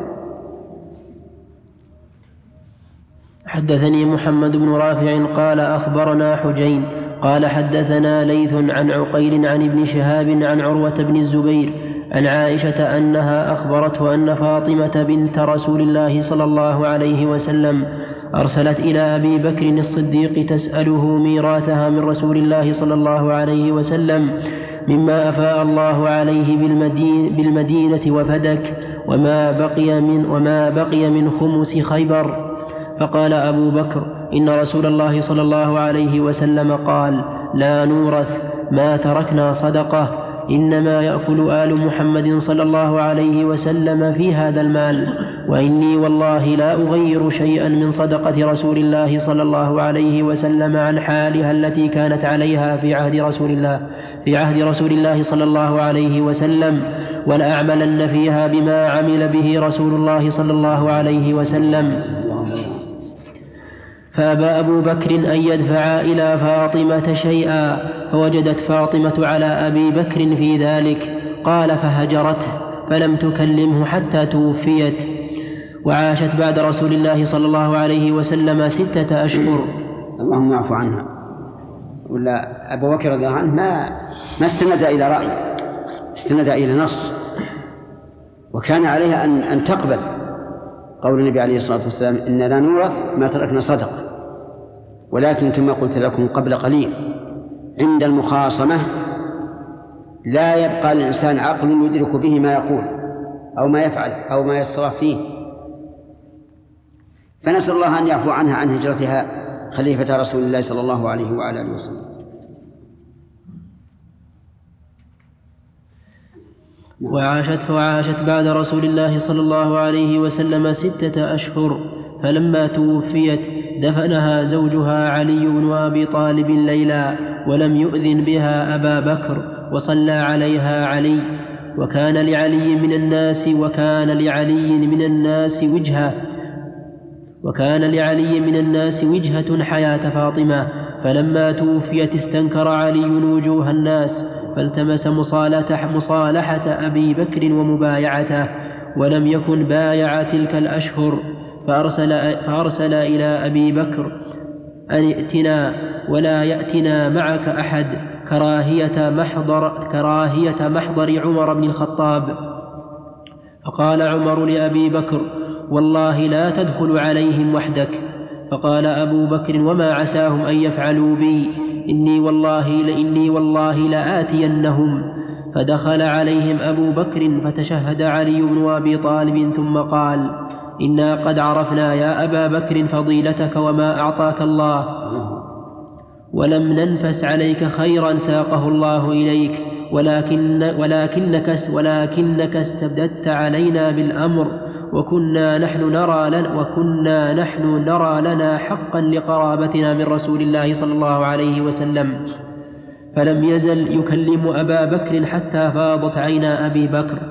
حدثني محمد بن رافع قال أخبرنا حجين قال حدثنا ليث عن عقيل عن ابن شهاب عن عروة بن الزبير عن عائشة أنها أخبرته أن فاطمة بنت رسول الله صلى الله عليه وسلم أرسلت إلى أبي بكر الصديق تسأله ميراثها من رسول الله صلى الله عليه وسلم مما أفاء الله عليه بالمدينة, بالمدينة وفدك وما بقي من, وما بقي من خمس خيبر. فقال أبو بكر إن رسول الله صلى الله عليه وسلم قال لا نورث ما تركنا صدقة، إنما يأكل آل محمد صلى الله عليه وسلم في هذا المال، وإني والله لا أغير شيئا من صدقة رسول الله صلى الله عليه وسلم عن حالها التي كانت عليها في عهد رسول الله في عهد رسول الله صلى الله عليه وسلم، ولأعملن فيها بما عمل به رسول الله صلى الله عليه وسلم. فأبى أبو بكر أن يدفع إلى فاطمة شيئا، فوجدت فاطمة على أبي بكر في ذلك، قال فهجرته فلم تكلمه حتى توفيت، وعاشت بعد رسول الله صلى الله عليه وسلم ستة أشهر. اللهم اعف عنها. ولا أبو بكر رضي الله عنه ما ما استند إلى رأي، استند إلى نص، وكان عليها أن أن تقبل قول النبي عليه الصلاة والسلام إننا لا نورث ما تركنا صدقة. ولكن كما قلت لكم قبل قليل عند المخاصمة لا يبقى للإنسان عقل يدرك به ما يقول أو ما يفعل أو ما يتصرف فيه. فنسأل الله أن يعفو عنها عن هجرتها خليفة رسول الله صلى الله عليه وعلى آله وسلم. وعاشت فعاشت بعد رسول الله صلى الله عليه وسلم ستة أشهر، فلما توفيت دفنها زوجها علي بن أبي طالب ليلا، ولم يؤذن بها أبا بكر، وصلى عليها علي. وكان لعلي من الناس وكان لعلي من الناس وجهة وكان لعلي من الناس وجهة حياة فاطمة. فلما توفيت استنكر علي وجوه الناس، فالتمس مصالحة, مصالحة أبي بكر ومبايعته، ولم يكن بايع تلك الأشهر، فأرسل, فأرسل إلى أبي بكر أن ائتنا ولا يأتنا معك أحد، كراهية محضر, كراهية محضر عمر بن الخطاب. فقال عمر لأبي بكر والله لا تدخل عليهم وحدك. فقال أبو بكر وما عساهم أن يفعلوا بي، إني والله لإني والله لآتينهم. فدخل عليهم أبو بكر فتشهد علي بن أبي طالب ثم قال إنا قد عرفنا يا أبا بكر فضيلتك وما أعطاك الله، ولم ننفس عليك خيرا ساقه الله إليك، ولكن ولكنك, ولكنك استبددت علينا بالأمر، وكنا نحن نرى لنا وكنا نحن نرى لنا حقا لقرابتنا من رسول الله صلى الله عليه وسلم. فلم يزل يكلم أبا بكر حتى فاضت عينا أبي بكر.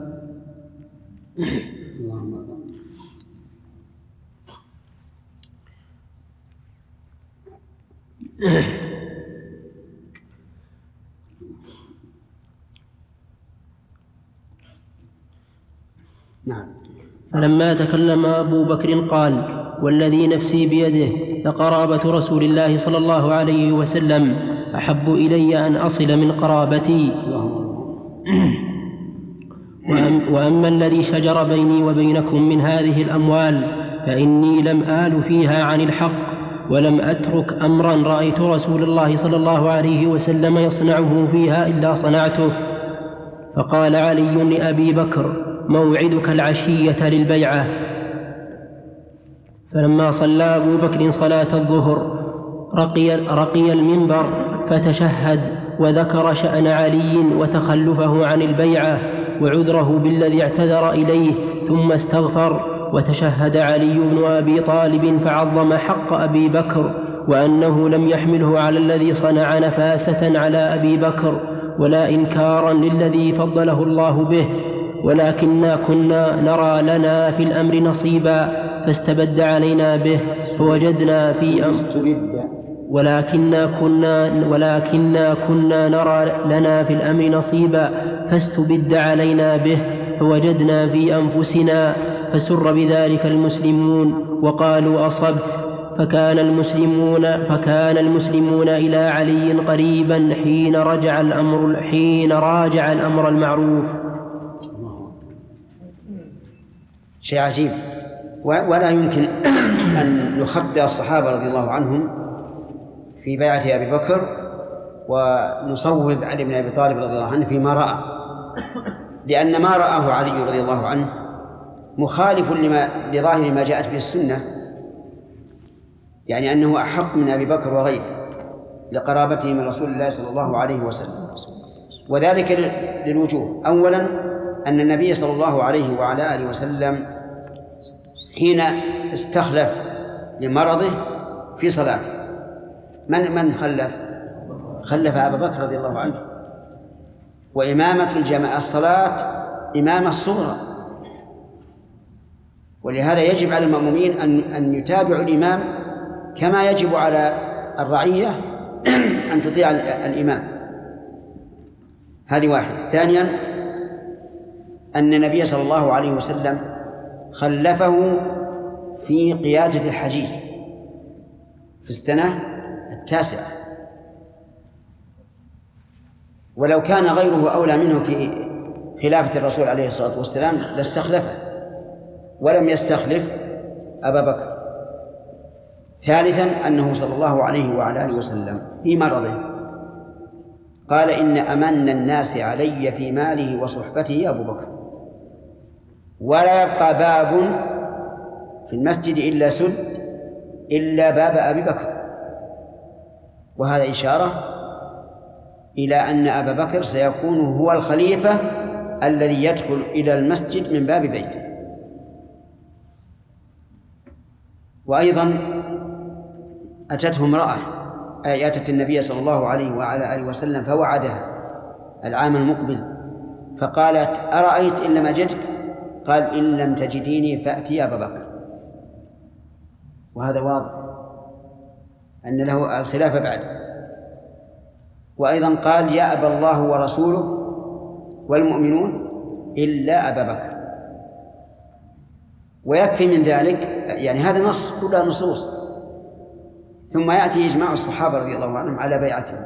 نعم. فلما تكلم أبو بكر قال والذي نفسي بيده لقرابة رسول الله صلى الله عليه وسلم أحب إلي أن أصل من قرابتي، وأما الذي شجر بيني وبينكم من هذه الأموال فإني لم آل فيها عن الحق، ولم أترك أمرا رأيت رسول الله صلى الله عليه وسلم يصنعه فيها إلا صنعته. فقال علي لأبي بكر موعدك العشية للبيعة. فلما صلى أبو بكر صلاة الظهر رقي, رقي المنبر فتشهد وذكر شأن علي وتخلفه عن البيعة وعذره بالذي اعتذر إليه، ثم استغفر وتشهد علي بن أبي طالب فعظم حق أبي بكر، وأنه لم يحمله على الذي صنع نفاسة على أبي بكر ولا إنكارا للذي فضله الله به، ولكننا كنا نرى لنا في الأمر نصيبا فاستبد علينا به فوجدنا في أمر ولكننا كنا ولكننا كنا نرى لنا في الأمر نصيبا فاستبد علينا به فوجدنا في أنفسنا، فسر بذلك المسلمون وقالوا أصبت. فكان المسلمون فكان المسلمون إلى علي قريبا حين رجع الأمر حين راجع الأمر المعروف. شيء عجيب، ولا يمكن أن نخطئ الصحابة رضي الله عنهم في بيعة أبي بكر ونصوب علي بن أبي طالب رضي الله عنه فيما رأى، لأن ما رآه علي رضي الله عنه مخالف لما لظاهر ما جاءت به السنة، يعني أنه أحق من أبي بكر وغيره لقرابته من رسول الله صلى الله عليه وسلم، وذلك للوجوه. أولا أن النبي صلى الله عليه وعلى آله وسلم حين استخلف لمرضه في صلاته من من خلف خلف أبا بكر رضي الله عنه، وإمامة الجماعة الصلاة إمامة الصغرى، ولهذا يجب على المأمومين أن أن يتابعوا الإمام كما يجب على الرعية أن تطيع الإمام. هذه واحدة. ثانيا أن النبي صلى الله عليه وسلم خلفه في قيادة الحجيج في السنة التاسعة، ولو كان غيره أولى منه في خلافة الرسول عليه الصلاة والسلام لاستخلفه ولم يستخلف أبا بكر. ثالثا أنه صلى الله عليه وعلى آله وسلم في مرضه قال إن أمن الناس علي في ماله وصحبته أبو بكر، ولا يبقى باب في المسجد إلا سد إلا باب أبي بكر. وهذا إشارة إلى أن أبا بكر سيكون هو الخليفة الذي يدخل إلى المسجد من باب بيته. وأيضا أتته امرأة أي أتت النبي صلى الله عليه وعلى آله وسلم فوعدها العام المقبل فقالت أرأيت إن لم أجدك؟ قال إن لم تجديني فأتي أبا بكر. وهذا واضح أن له الخلافة بعده. وأيضا قال يا أبا الله ورسوله والمؤمنون إلا أبا بكر. ويكفي من ذلك يعني هذا نص كلها نصوص. ثم يأتي إجماع الصحابة رضي الله عنهم على بيعته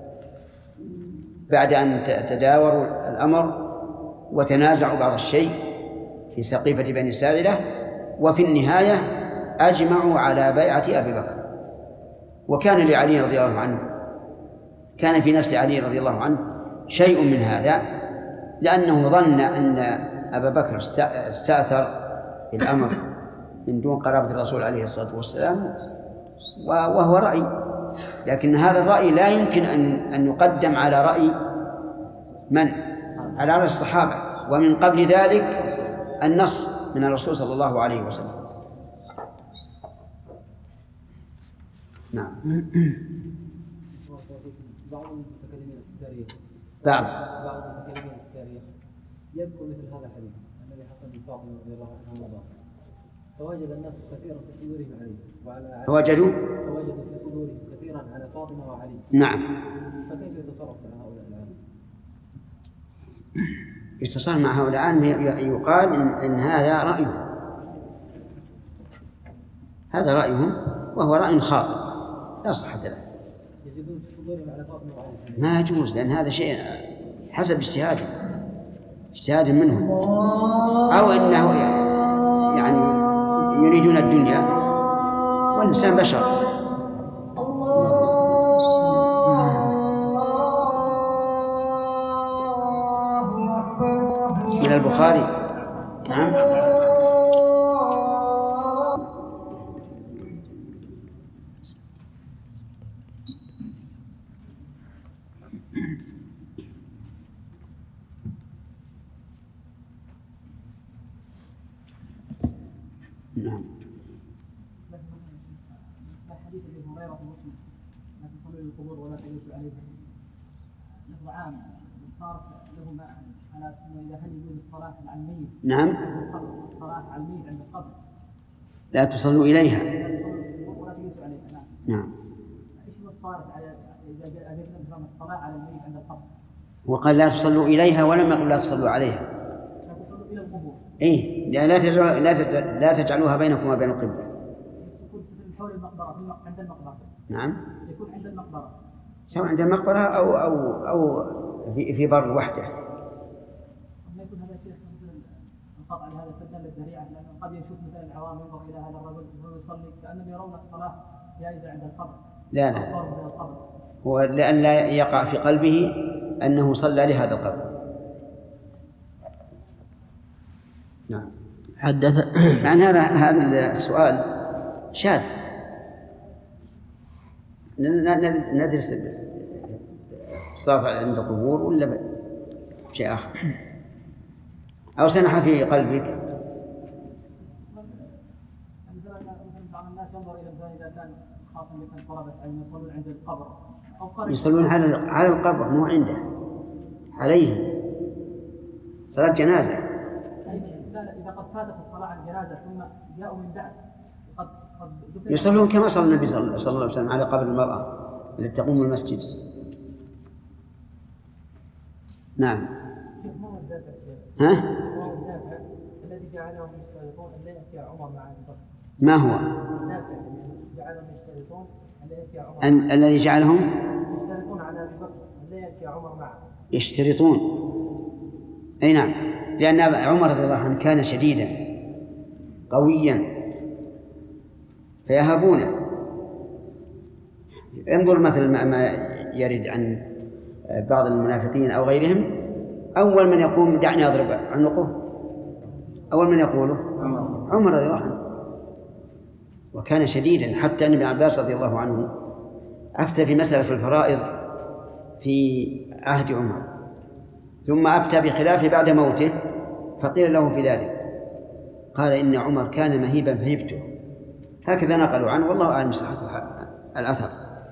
بعد أن تداوروا الأمر وتنازعوا بعض الشيء في سقيفة بني ساعدة، وفي النهاية أجمعوا على بيعة أبي بكر. وكان لعلي رضي الله عنه كان في نفس علي رضي الله عنه شيء من هذا، لأنه ظن أن أبا بكر استأثر الأمر من دون قرابة الرسول عليه الصلاة والسلام، وهو رأي، لكن هذا الرأي لا يمكن أن أن يقدم على رأي من؟ على رأي الصحابة، ومن قبل ذلك النص من الرسول صلى الله عليه وسلم. نعم. بعض المتكلمين في التاريخ بعض بعض المتكلمين في التاريخ يذكر مثل هذا الحديث الذي حصل من فاطمة رضي الله عنها وارضاها، فوجد الناس كثيرا في صدورهم علي وعلى فوجدوا فوجدوا في صدورهم كثيرا على فاطمة وعلي. نعم. فكيف يتصرف مع هؤلاء العالم؟ يتصرف مع هؤلاء العالم يقال إن, إن هذا رأيه هذا رأيهم وهو رأي خاطئ لا صحة له. يجدون في صدورهم على فاطمة وعلي ما يجوز، لأن هذا شيء حسب اجتهاد اجتهاد منهم، أو أنه يعني يريدون الدنيا والإنسان بشر. من البخاري. نعم. نعم. حديث ابي هريره في مسلم لا تصلوا الى القبور ولا تجلسوا عليها له عام صارت له ما على اذا هل يجوز الصلاه على الميت. نعم. الصلاه على الميت عند القبر لا تصلوا اليها. لا تصلوا القبور ولا تجلسوا عليها. نعم. نعم. ايش هو الصارف على اذا جاء ذكر الصلاه على الميت عند القبر؟ وقال لا تصلوا اليها ولم يقل لا تصلوا عليها. لا تصلوا الى القبور. إيه لا تجعلوا لا لا تجعلوها بينكم وبين القبلة. يكون من حول المقبره عند المقبره. نعم. يكون عند المقبره. سواء عند المقبرة أو أو أو في في بر وحده. ما يكون هذا الشيء مثل القطع لهذا سدا للذريعه، لانه قد يشوف مثلا العوام ينظر الى هذا الرجل وهو يصلي كانهم يرون الصلاه جائزه عند القبر. لا لا. هو لأن لا يقع في قلبه أنه صلى لهذا القبر. نعم. حدث يعني هذا هذا السؤال شاذ. ندرس الصلاة عند القبور ولا شيء آخر أو سنح في قلبك؟ بعض الناس ينظر إلى الإنسان إذا كان خاصة بكم طلبة علم يصلون عند القبر أو قريب. يصلون على على القبر مو عنده عليه صلاة جنازة. إذا قد فاتت الصلاة على الجنازة ثم جاءوا من بعد قد قد يصلون كما صلى النبي صلى الله عليه وسلم على قبر المرأة التي تقوم المسجد. نعم. ها؟ الذي جعلهم يشترطون أن لا يأتي عمر مع أبي بكر. ما هو؟ جعلهم يشترطون أن يأتي عمر أن الذي جعلهم يشترطون على أبي بكر أن يأتي عمر معه. يشترطون، أي نعم، لأن عمر رضي الله عنه كان شديدا قويا فيهابونه. انظر مثل ما يرد عن بعض المنافقين أو غيرهم، أول من يقوم دعني أضرب عنقه، أول من يقوله عمر رضي الله عنه، وكان شديدا، حتى أن ابن عباس رضي الله عنه أفتى في مسألة في الفرائض في عهد عمر، ثم أفتى بخلافه بعد موته، فقيل له في ذلك قال إن عمر كان مهيبا فهبته، هكذا نقلوا عنه، والله أعلم صحة الأثر.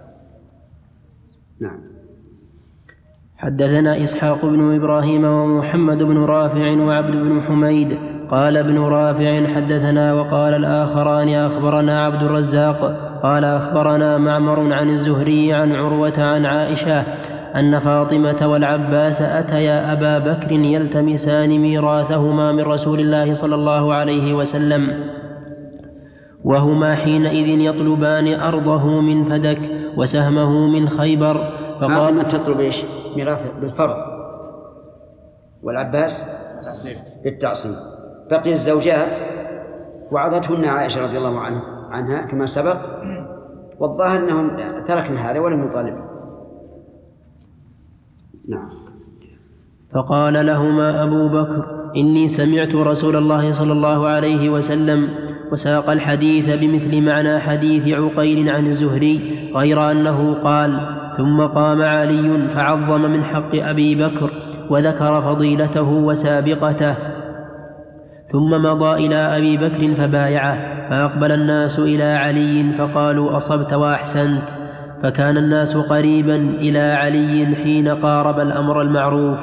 نعم. حدثنا إسحاق بن إبراهيم ومحمد بن رافع وعبد بن حميد. قال ابن رافع حدثنا، وقال الآخران أخبرنا عبد الرزاق قال أخبرنا معمر عن الزهري عن عروة عن عائشة أن فاطمة والعباس أتيا أبا بكر يلتمسان ميراثهما من رسول الله صلى الله عليه وسلم، وهما حينئذ يطلبان أرضه من فدك وسهمه من خيبر. فاطمة تطلب إيش؟ ميراث بالفرض، والعباس بالتعصيب. بقي الزوجات وعظتهن عائشة رضي الله عنها كما سبق، والظاهر أنهم تركن هذا ولم يطالبوا. نعم. فقال لهما أبو بكر إني سمعت رسول الله صلى الله عليه وسلم، وساق الحديث بمثل معنى حديث عقيل عن الزهري، غير أنه قال ثم قام علي فعظم من حق أبي بكر وذكر فضيلته وسابقته، ثم مضى إلى أبي بكر فبايعه، فأقبل الناس إلى علي فقالوا أصبت وأحسنت، فكان الناس قريبا إلى علي حين قارب الأمر المعروف.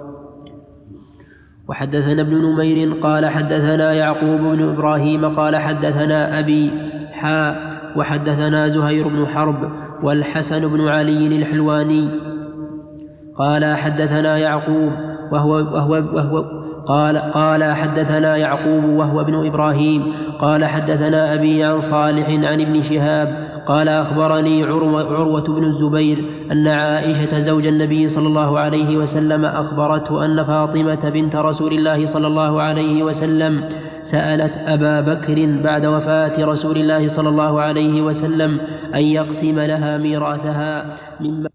وحدثنا ابن نمير قال حدثنا يعقوب بن إبراهيم قال حدثنا أبي حاء وحدثنا زهير بن حرب والحسن بن علي الحلواني قال حدثنا يعقوب وهو, وهو, وهو قال, قال حدثنا يعقوب وهو ابن إبراهيم قال حدثنا أبي عن صالح عن ابن شهاب قال أخبرني عروة, عروة بن الزبير أن عائشة زوج النبي صلى الله عليه وسلم أخبرته أن فاطمة بنت رسول الله صلى الله عليه وسلم سألت أبا بكر بعد وفاة رسول الله صلى الله عليه وسلم أن يقسم لها ميراثها مما